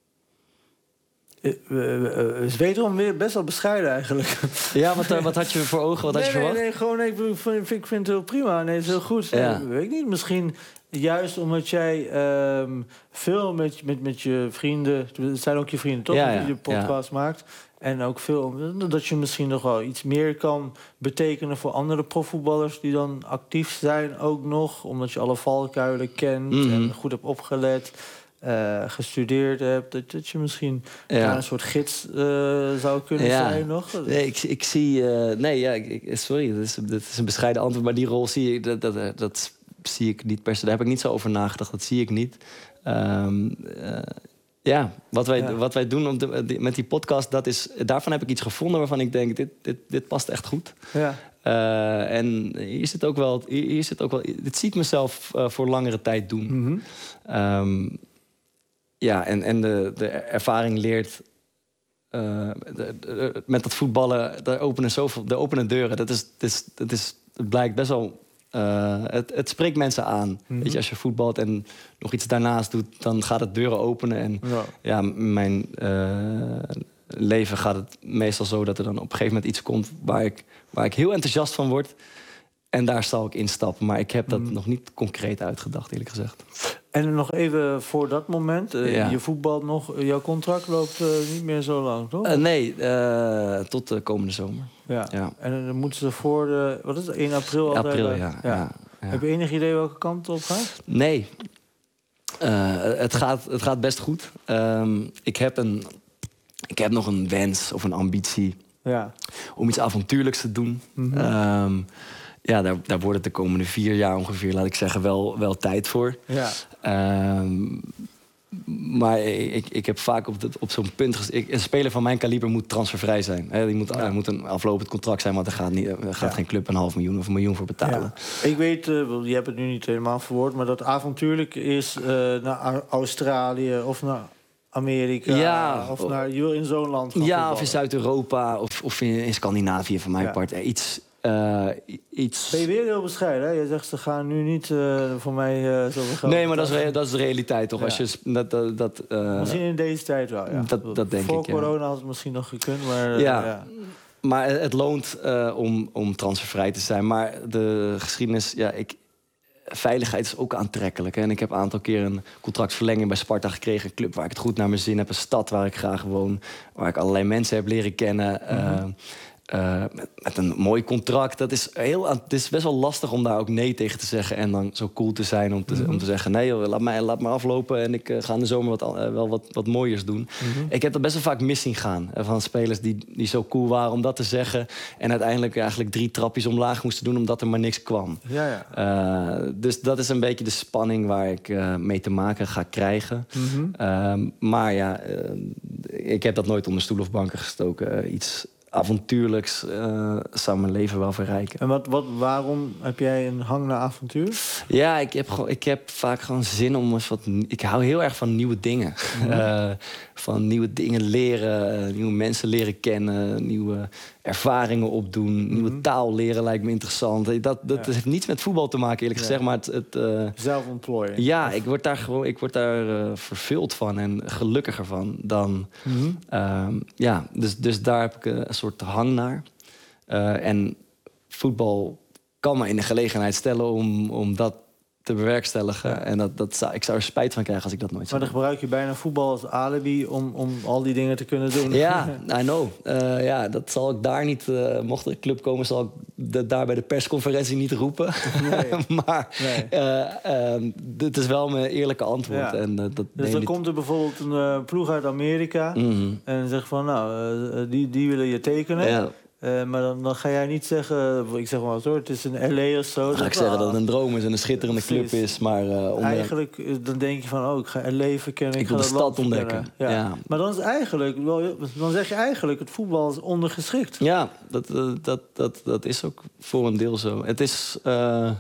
Uh, uh, uh, is wederom weer best wel bescheiden eigenlijk. Ja, wat, uh, wat had je voor ogen? Wat nee, had je nee, verwacht? nee, gewoon, nee, ik, bedoel, ik, vind, ik vind het heel prima. Nee, het is heel goed. Ja. Nee, weet ik niet, misschien juist omdat jij um, veel met, met, met je vrienden... Het zijn ook je vrienden, toch? Ja, Dat ja, je de podcast ja. maakt. En ook veel dat je misschien nog wel iets meer kan betekenen voor andere profvoetballers die dan actief zijn ook nog. Omdat je alle valkuilen kent Mhm. en goed hebt opgelet, uh, gestudeerd hebt. Dat, dat je misschien Ja. daar een soort gids uh, zou kunnen Ja. zijn nog. Nee, ik, ik zie... Uh, nee, ja, ik, ik- sorry, dat is, dat is een bescheiden antwoord. Maar die rol zie je... Dat, dat, dat, zie ik niet per se. Daar heb ik niet zo over nagedacht. Dat zie ik niet. Um, uh, ja, wat wij, ja. wat wij doen op de, die, met die podcast, dat is, daarvan heb ik iets gevonden waarvan ik denk, dit, dit, dit past echt goed. Ja. Uh, en hier zit ook wel, hier zit ook wel, dit zie ik mezelf uh, voor langere tijd doen. Mm-hmm. Um, ja, en, en de, de ervaring leert. Uh, de, de, met dat voetballen, daar openen zoveel, de openen deuren. Dat is, dat is, dat is, het blijkt best wel. Uh, het, het spreekt mensen aan. Mm-hmm. Weet je, als je voetbalt en nog iets daarnaast doet, dan gaat het deuren openen. En ja, ja mijn uh, leven gaat het meestal zo dat er dan op een gegeven moment iets komt waar ik, waar ik heel enthousiast van word. En daar zal ik instappen. Maar ik heb dat mm. nog niet concreet uitgedacht, eerlijk gezegd. En nog even voor dat moment. Uh, ja. Je voetbalt nog. Jouw contract loopt uh, niet meer zo lang, toch? Uh, nee, uh, tot de komende zomer. Ja. ja. En dan moeten ze voor de... Wat is het? één april altijd? April, ja. Ja. Ja. Ja. Heb je enig idee welke kant het op gaat? Nee. Uh, het, gaat, het gaat best goed. Um, ik, heb een, ik heb nog een wens of een ambitie... Ja. om iets avontuurlijks te doen. Mm-hmm. Um, Ja, daar, daar wordt het de komende vier jaar ongeveer, laat ik zeggen, wel, wel tijd voor. Ja. Um, maar ik, ik heb vaak op, op zo'n punt... Gest- ik, een speler van mijn kaliber moet transfervrij zijn. He, die moet, ja. uh, moet een aflopend contract zijn, want er gaat, niet, er gaat ja. geen club een half miljoen of een miljoen voor betalen. Ja. Ik weet, uh, je hebt het nu niet helemaal verwoord... maar dat avontuurlijk is uh, naar Australië of naar... Amerika, ja, of naar, je wil in zo'n land gaan Ja, voetballen. Of in Zuid-Europa, of, of in, in Scandinavië, van mijn ja. part. Iets... Uh, iets... Ben je weer heel bescheiden, hè? Je zegt, ze gaan nu niet uh, voor mij uh, zoveel geld... Nee, maar dat is, re- dat is de realiteit, toch? Ja. Als je, dat, dat, dat, uh... Misschien in deze tijd wel, ja. Dat, dat denk voor ik, Voor corona ja. had het misschien nog gekund, maar... Uh, ja. ja. Maar het loont uh, om, om transfervrij te zijn. Maar de geschiedenis... Ja, ik, veiligheid is ook aantrekkelijk. Hè? En ik heb een aantal keer een contractverlenging bij Sparta gekregen. Een club waar ik het goed naar mijn zin heb. Een stad waar ik graag woon. Waar ik allerlei mensen heb leren kennen... Mm-hmm. Uh, Uh, met, met een mooi contract. Dat is heel, het is best wel lastig om daar ook nee tegen te zeggen... en dan zo cool te zijn om te, mm-hmm. om te zeggen... nee, joh, laat, mij, laat me aflopen en ik uh, ga in de zomer wat, uh, wel wat, wat mooiers doen. Mm-hmm. Ik heb dat best wel vaak mis zien gaan. Uh, van spelers die, die zo cool waren om dat te zeggen... en uiteindelijk eigenlijk drie trapjes omlaag moesten doen... omdat er maar niks kwam. Ja, ja. Uh, dus dat is een beetje de spanning waar ik uh, mee te maken ga krijgen. Mm-hmm. Uh, maar ja, uh, ik heb dat nooit onder stoel of banken gestoken. Uh, iets... avontuurlijks uh, zou mijn leven wel verrijken. En wat, wat, waarom heb jij een hang naar avontuur? Ja, ik heb, gewoon, ik heb vaak gewoon zin om eens wat... Ik hou heel erg van nieuwe dingen. Mm-hmm. Uh, van nieuwe dingen leren, uh, nieuwe mensen leren kennen... nieuwe ervaringen opdoen, mm-hmm. nieuwe taal leren lijkt me interessant. Dat, dat ja. heeft niets met voetbal te maken, eerlijk ja. gezegd. Maar het, het, uh, zelfontplooien. Ja, ik word daar, gewoon, ik word daar uh, vervuld van en gelukkiger van dan... Mm-hmm. Uh, ja, dus, dus daar heb ik een soort hang naar. Uh, en voetbal kan me in de gelegenheid stellen om, om dat te bewerkstelligen. Ja. En dat, dat zou, ik zou er spijt van krijgen als ik dat nooit zou Maar dan gebruik je bijna voetbal als alibi om, om al die dingen te kunnen doen. Ja, I know. Uh, ja, dat zal ik daar niet... Uh, mocht er een club komen, zal ik de, daar bij de persconferentie niet roepen. Nee. maar nee. Uh, uh, dit is wel mijn eerlijke antwoord. Ja. En, uh, dat dus dan niet... komt er bijvoorbeeld een uh, ploeg uit Amerika... Mm-hmm. en zegt van, nou, uh, die, die willen je tekenen... Ja. Uh, maar dan, dan ga jij niet zeggen... Ik zeg maar zo, het is een L A of zo. Dan ga ik ah, zeggen dat het een droom is en een schitterende precies. club is. Maar uh, onder... Eigenlijk dan denk je van... oh, ik ga L A verkennen. Ik, ik wil de stad ontdekken. Ja. Ja. Maar dan, is eigenlijk, wel, dan zeg je eigenlijk... het voetbal is ondergeschikt. Ja, dat, uh, dat, dat, dat is ook voor een deel zo. Het is... Uh...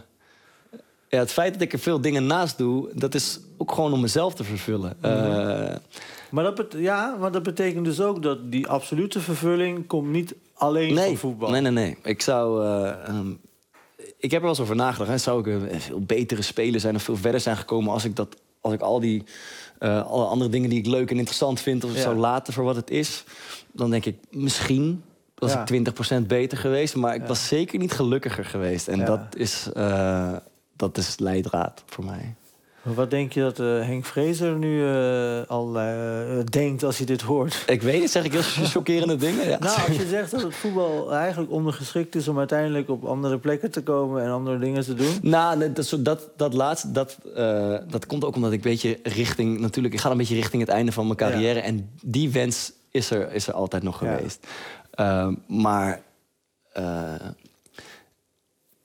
Ja, het feit dat ik er veel dingen naast doe... dat is ook gewoon om mezelf te vervullen. Mm-hmm. Uh... Maar dat, bet- ja, maar dat betekent dus ook dat die absolute vervulling... komt niet alleen nee, van voetbal. Nee, nee, nee. Ik zou... Uh, um, ik heb er wel eens over nagedacht. Hè. Zou ik een veel betere speler zijn... of veel verder zijn gekomen... als ik, dat, als ik al die uh, alle andere dingen die ik leuk en interessant vind... of ja. zou laten voor wat het is... dan denk ik, misschien... was ja. ik twintig procent beter geweest... maar ik ja. was zeker niet gelukkiger geweest. En ja. dat is... Uh, Dat is leidraad voor mij. Wat denk je dat uh, Henk Vrezer nu uh, al uh, denkt als hij dit hoort? Ik weet het, zeg ik heel chockerende dingen. Ja. Nou, als je zegt dat het voetbal eigenlijk ondergeschikt is... om uiteindelijk op andere plekken te komen en andere dingen te doen. Nou, dat, dat, dat laatste, dat, uh, dat komt ook omdat ik een beetje richting... Natuurlijk, ik ga een beetje richting het einde van mijn carrière. Ja. En die wens is er, is er altijd nog geweest. Ja. Uh, maar... Uh,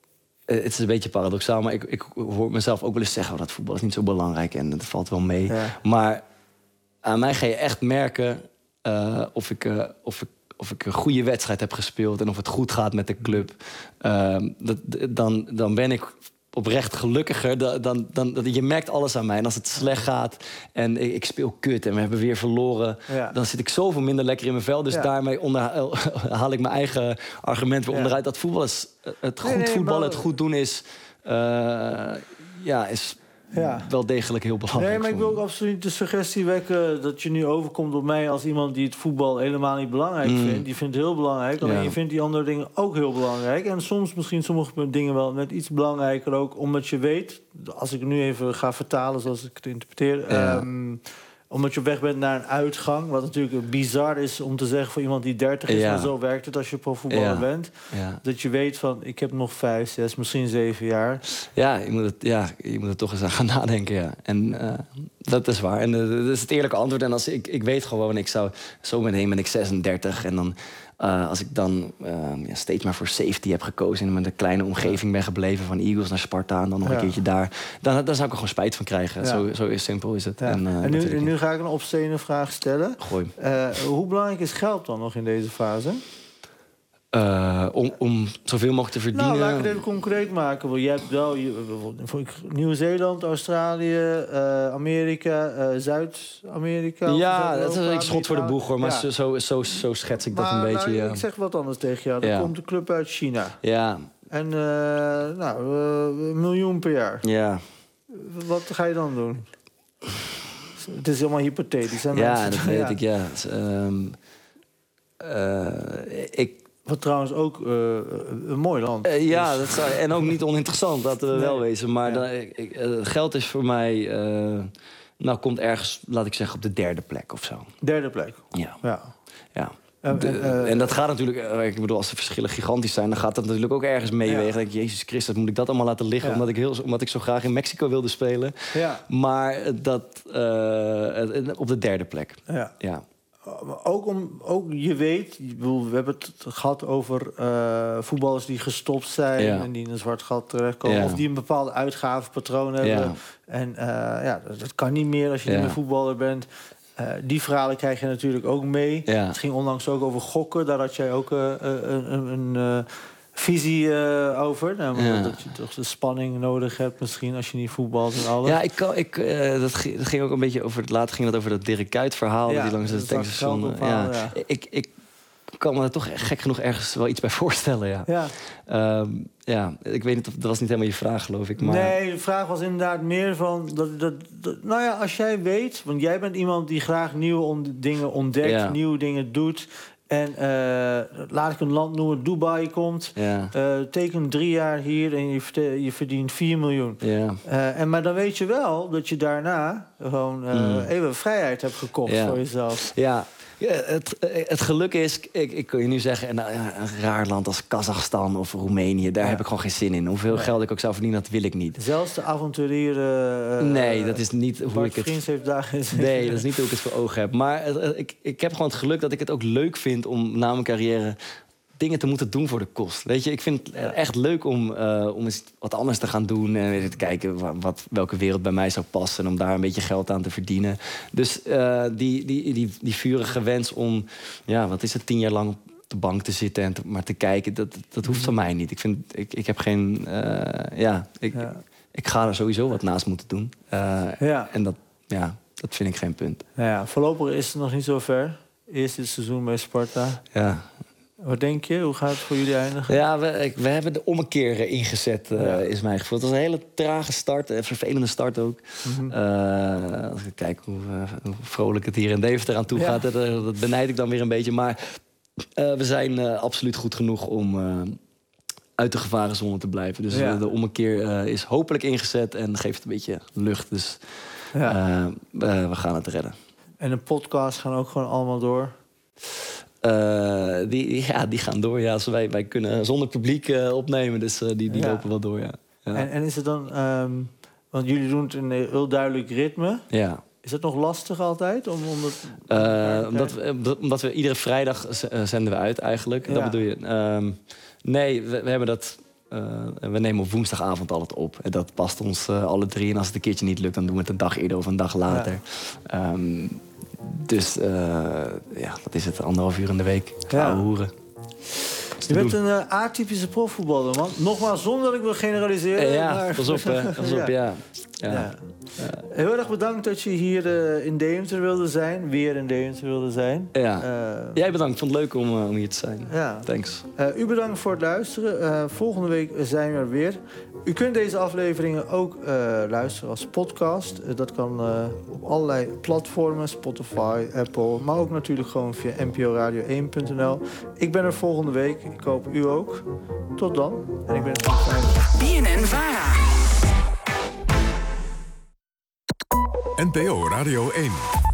het is een beetje paradoxaal, maar ik, ik hoor mezelf ook wel eens zeggen... Oh, dat voetbal is niet zo belangrijk en dat valt wel mee. Ja. Maar aan mij ga je echt merken uh, of, ik, uh, of, ik, of ik een goede wedstrijd heb gespeeld... en of het goed gaat met de club. Uh, dat, dan, dan ben ik oprecht gelukkiger. Dan, dan, dan, je merkt alles aan mij. En als het slecht gaat en ik, ik speel kut en we hebben weer verloren... Ja. dan zit ik zoveel minder lekker in mijn vel. Dus ja. daarmee onder, haal ik mijn eigen argument weer ja. onderuit. Dat voetbal is, het goed nee, nee, voetballen, maar... het goed doen is... Uh, ja, is ja. wel degelijk heel belangrijk. Nee, maar ik wil ook absoluut de suggestie wekken... dat je nu overkomt op mij als iemand die het voetbal helemaal niet belangrijk mm. vindt. Die vindt het heel belangrijk. Alleen ja. je vindt die andere dingen ook heel belangrijk. En soms misschien sommige dingen wel net iets belangrijker ook. Omdat je weet, als ik nu even ga vertalen zoals ik het interpreteer... Ja. Um, omdat je op weg bent naar een uitgang. Wat natuurlijk bizar is om te zeggen voor iemand die dertig is. Ja. Maar zo werkt het als je profvoetballer ja. bent. Ja. Dat je weet van, ik heb nog vijf, zes, misschien zeven jaar. Ja, je moet het, ja, je moet er toch eens aan gaan nadenken. Ja. En uh, dat is waar. En uh, dat is het eerlijke antwoord. En als ik, ik weet gewoon, ik zou zo meteen ben ik zesendertig. En dan... Uh, als ik dan uh, ja, steeds maar voor safety heb gekozen... en met een kleine omgeving ben gebleven... van Eagles naar Sparta en dan nog ja. een keertje daar... Dan, dan zou ik er gewoon spijt van krijgen. Ja. Zo, zo is simpel is het. Ja. En, uh, en nu, nu ga ik een obscene vraag stellen. Gooi. Uh, hoe belangrijk is geld dan nog in deze fase? Uh, om, om zoveel mogelijk te verdienen... Nou, laat ik het even concreet maken. Want je hebt wel Nieuw-Zeeland, Australië, uh, Amerika, uh, Zuid-Amerika... Ja, dat is een schot voor de boeg, hoor. Maar ja. zo, zo, zo schets ik maar, dat een beetje. Nou, ja. Ik zeg wat anders tegen jou. Er ja. komt een club uit China. Ja. En uh, nou, uh, een miljoen per jaar. Ja. Wat ga je dan doen? Het is helemaal hypothetisch. Hè, ja, mensen? Dat weet ja. ik, ja. Um, uh, ik... Wat trouwens ook uh, een mooi land. Uh, ja, dat zou, en ook niet oninteressant, laten we nee. wel wezen. Maar ja. dan, ik, uh, geld is voor mij... Uh, nou, komt ergens, laat ik zeggen, op de derde plek of zo. Derde plek? Ja. Ja. ja. De, uh, en dat gaat natuurlijk... Uh, ik bedoel, als de verschillen gigantisch zijn... dan gaat dat natuurlijk ook ergens meewegen. Ja. Dan denk ik, Jezus Christus, moet ik dat allemaal laten liggen... Ja. Omdat, ik heel, omdat ik zo graag in Mexico wilde spelen. Ja. Maar dat uh, op de derde plek. Ja. ja. Ook, om, ook je weet, we hebben het gehad over uh, voetballers die gestopt zijn... Ja. en die in een zwart gat terechtkomen... Ja. of die een bepaalde uitgavenpatroon hebben. Ja. En uh, ja, dat kan niet meer als je ja. niet meer voetballer bent. Uh, die verhalen krijg je natuurlijk ook mee. Ja. Het ging onlangs ook over gokken. Daar had jij ook uh, een... een, een uh, visie uh, over. Nou, ja. Dat je toch de spanning nodig hebt misschien als je niet voetbalt en alles. Ja, ik, kan, ik, uh, dat, ging, dat ging ook een beetje over... Later ging dat over dat Dirk Kuyt verhaal... Ja, die langs het tankstation... Ja. Ja. Ik, ik kan me er toch gek genoeg ergens wel iets bij voorstellen, ja. Ja. Um, ja, ik weet niet of... Dat was niet helemaal je vraag, geloof ik. Maar... Nee, de vraag was inderdaad meer van... Dat, dat, dat, nou ja, als jij weet... Want jij bent iemand die graag nieuwe on- dingen ontdekt... Ja. Nieuwe dingen doet... En uh, laat ik een land noemen, Dubai komt. Ja. Uh, teken drie jaar hier en je, je verdient vier miljoen. Ja. Uh, en, maar dan weet je wel dat je daarna gewoon uh, mm. even vrijheid hebt gekocht ja. voor jezelf. Ja. Ja, het, het geluk is, ik, ik kan je nu zeggen... Nou, een raar land als Kazachstan of Roemenië... daar ja. heb ik gewoon geen zin in. Hoeveel nee. geld ik ook zou verdienen, dat wil ik niet. Zelfs de avonturieren... Uh, nee, dat is niet hoe Bart ik het... Vriends heeft daar geen zin. Nee, dat is niet hoe ik het voor ogen heb. Maar uh, ik, ik heb gewoon het geluk dat ik het ook leuk vind... om na mijn carrière dingen te moeten doen voor de kost. Weet je, ik vind het ja. echt leuk om, uh, om eens wat anders te gaan doen... en te kijken wat, welke wereld bij mij zou passen... en om daar een beetje geld aan te verdienen. Dus uh, die, die, die, die vurige wens om, ja, wat is het, tien jaar lang op de bank te zitten... en te, maar te kijken, dat, dat hoeft van mij niet. Ik, vind, ik, ik heb geen... Uh, ja, ik, ja. ik ga er sowieso wat naast moeten doen. Uh, ja. En dat, ja, dat vind ik geen punt. Nou ja, voorlopig is het nog niet zo ver. Eerst dit seizoen bij Sparta. Ja. Wat denk je? Hoe gaat het voor jullie eindigen? Ja, we, we hebben de ommekeer ingezet, uh, ja. is mijn gevoel. Het was een hele trage start, een vervelende start ook. Mm-hmm. Uh, als ik kijk hoe, uh, hoe vrolijk het hier in Deventer aan toe ja. gaat... Dat, dat benijd ik dan weer een beetje. Maar uh, we zijn uh, absoluut goed genoeg om uh, uit de gevarenzone te blijven. Dus ja. uh, de ommekeer uh, is hopelijk ingezet en geeft een beetje lucht. Dus ja. uh, uh, we gaan het redden. En de podcasts gaan ook gewoon allemaal door? Uh, die, ja, die gaan door. Ja, dus wij, wij kunnen zonder publiek uh, opnemen, dus uh, die, die ja. lopen wel door. Ja. Ja. En, en is het dan, um, want jullie doen het in een heel duidelijk ritme. Ja. Is het nog lastig altijd? Om, om dat, uh, omdat, we, omdat we iedere vrijdag z- zenden we uit eigenlijk. Ja. Dat bedoel je? Um, nee, we, we hebben dat Uh, en we nemen op woensdagavond altijd op. En dat past ons uh, alle drie. En als het een keertje niet lukt, dan doen we het een dag eerder of een dag later. Ja. Um, dus uh, ja, wat is het? Anderhalf uur in de week. Ja. Oude hoeren. Je bent een uh, atypische profvoetballer, man. Nogmaals, zonder dat ik wil generaliseren. Uh, ja, maar... pas op, hè. Pas op, ja. Ja. Ja. Ja. Heel erg bedankt dat je hier uh, in Deventer wilde zijn. Weer in Deventer wilde zijn. Ja. Uh, Jij bedankt. Ik vond het leuk om, uh, om hier te zijn. Ja. Thanks. Uh, u bedankt voor het luisteren. Uh, volgende week zijn we er weer. U kunt deze afleveringen ook uh, luisteren als podcast. Uh, dat kan uh, op allerlei platformen. Spotify, Apple. Maar ook natuurlijk gewoon via n p o radio één punt n l. Ik ben er volgende week. Ik hoop u ook. Tot dan. En ik ben het fijn. B N N Vara. N P O Radio één.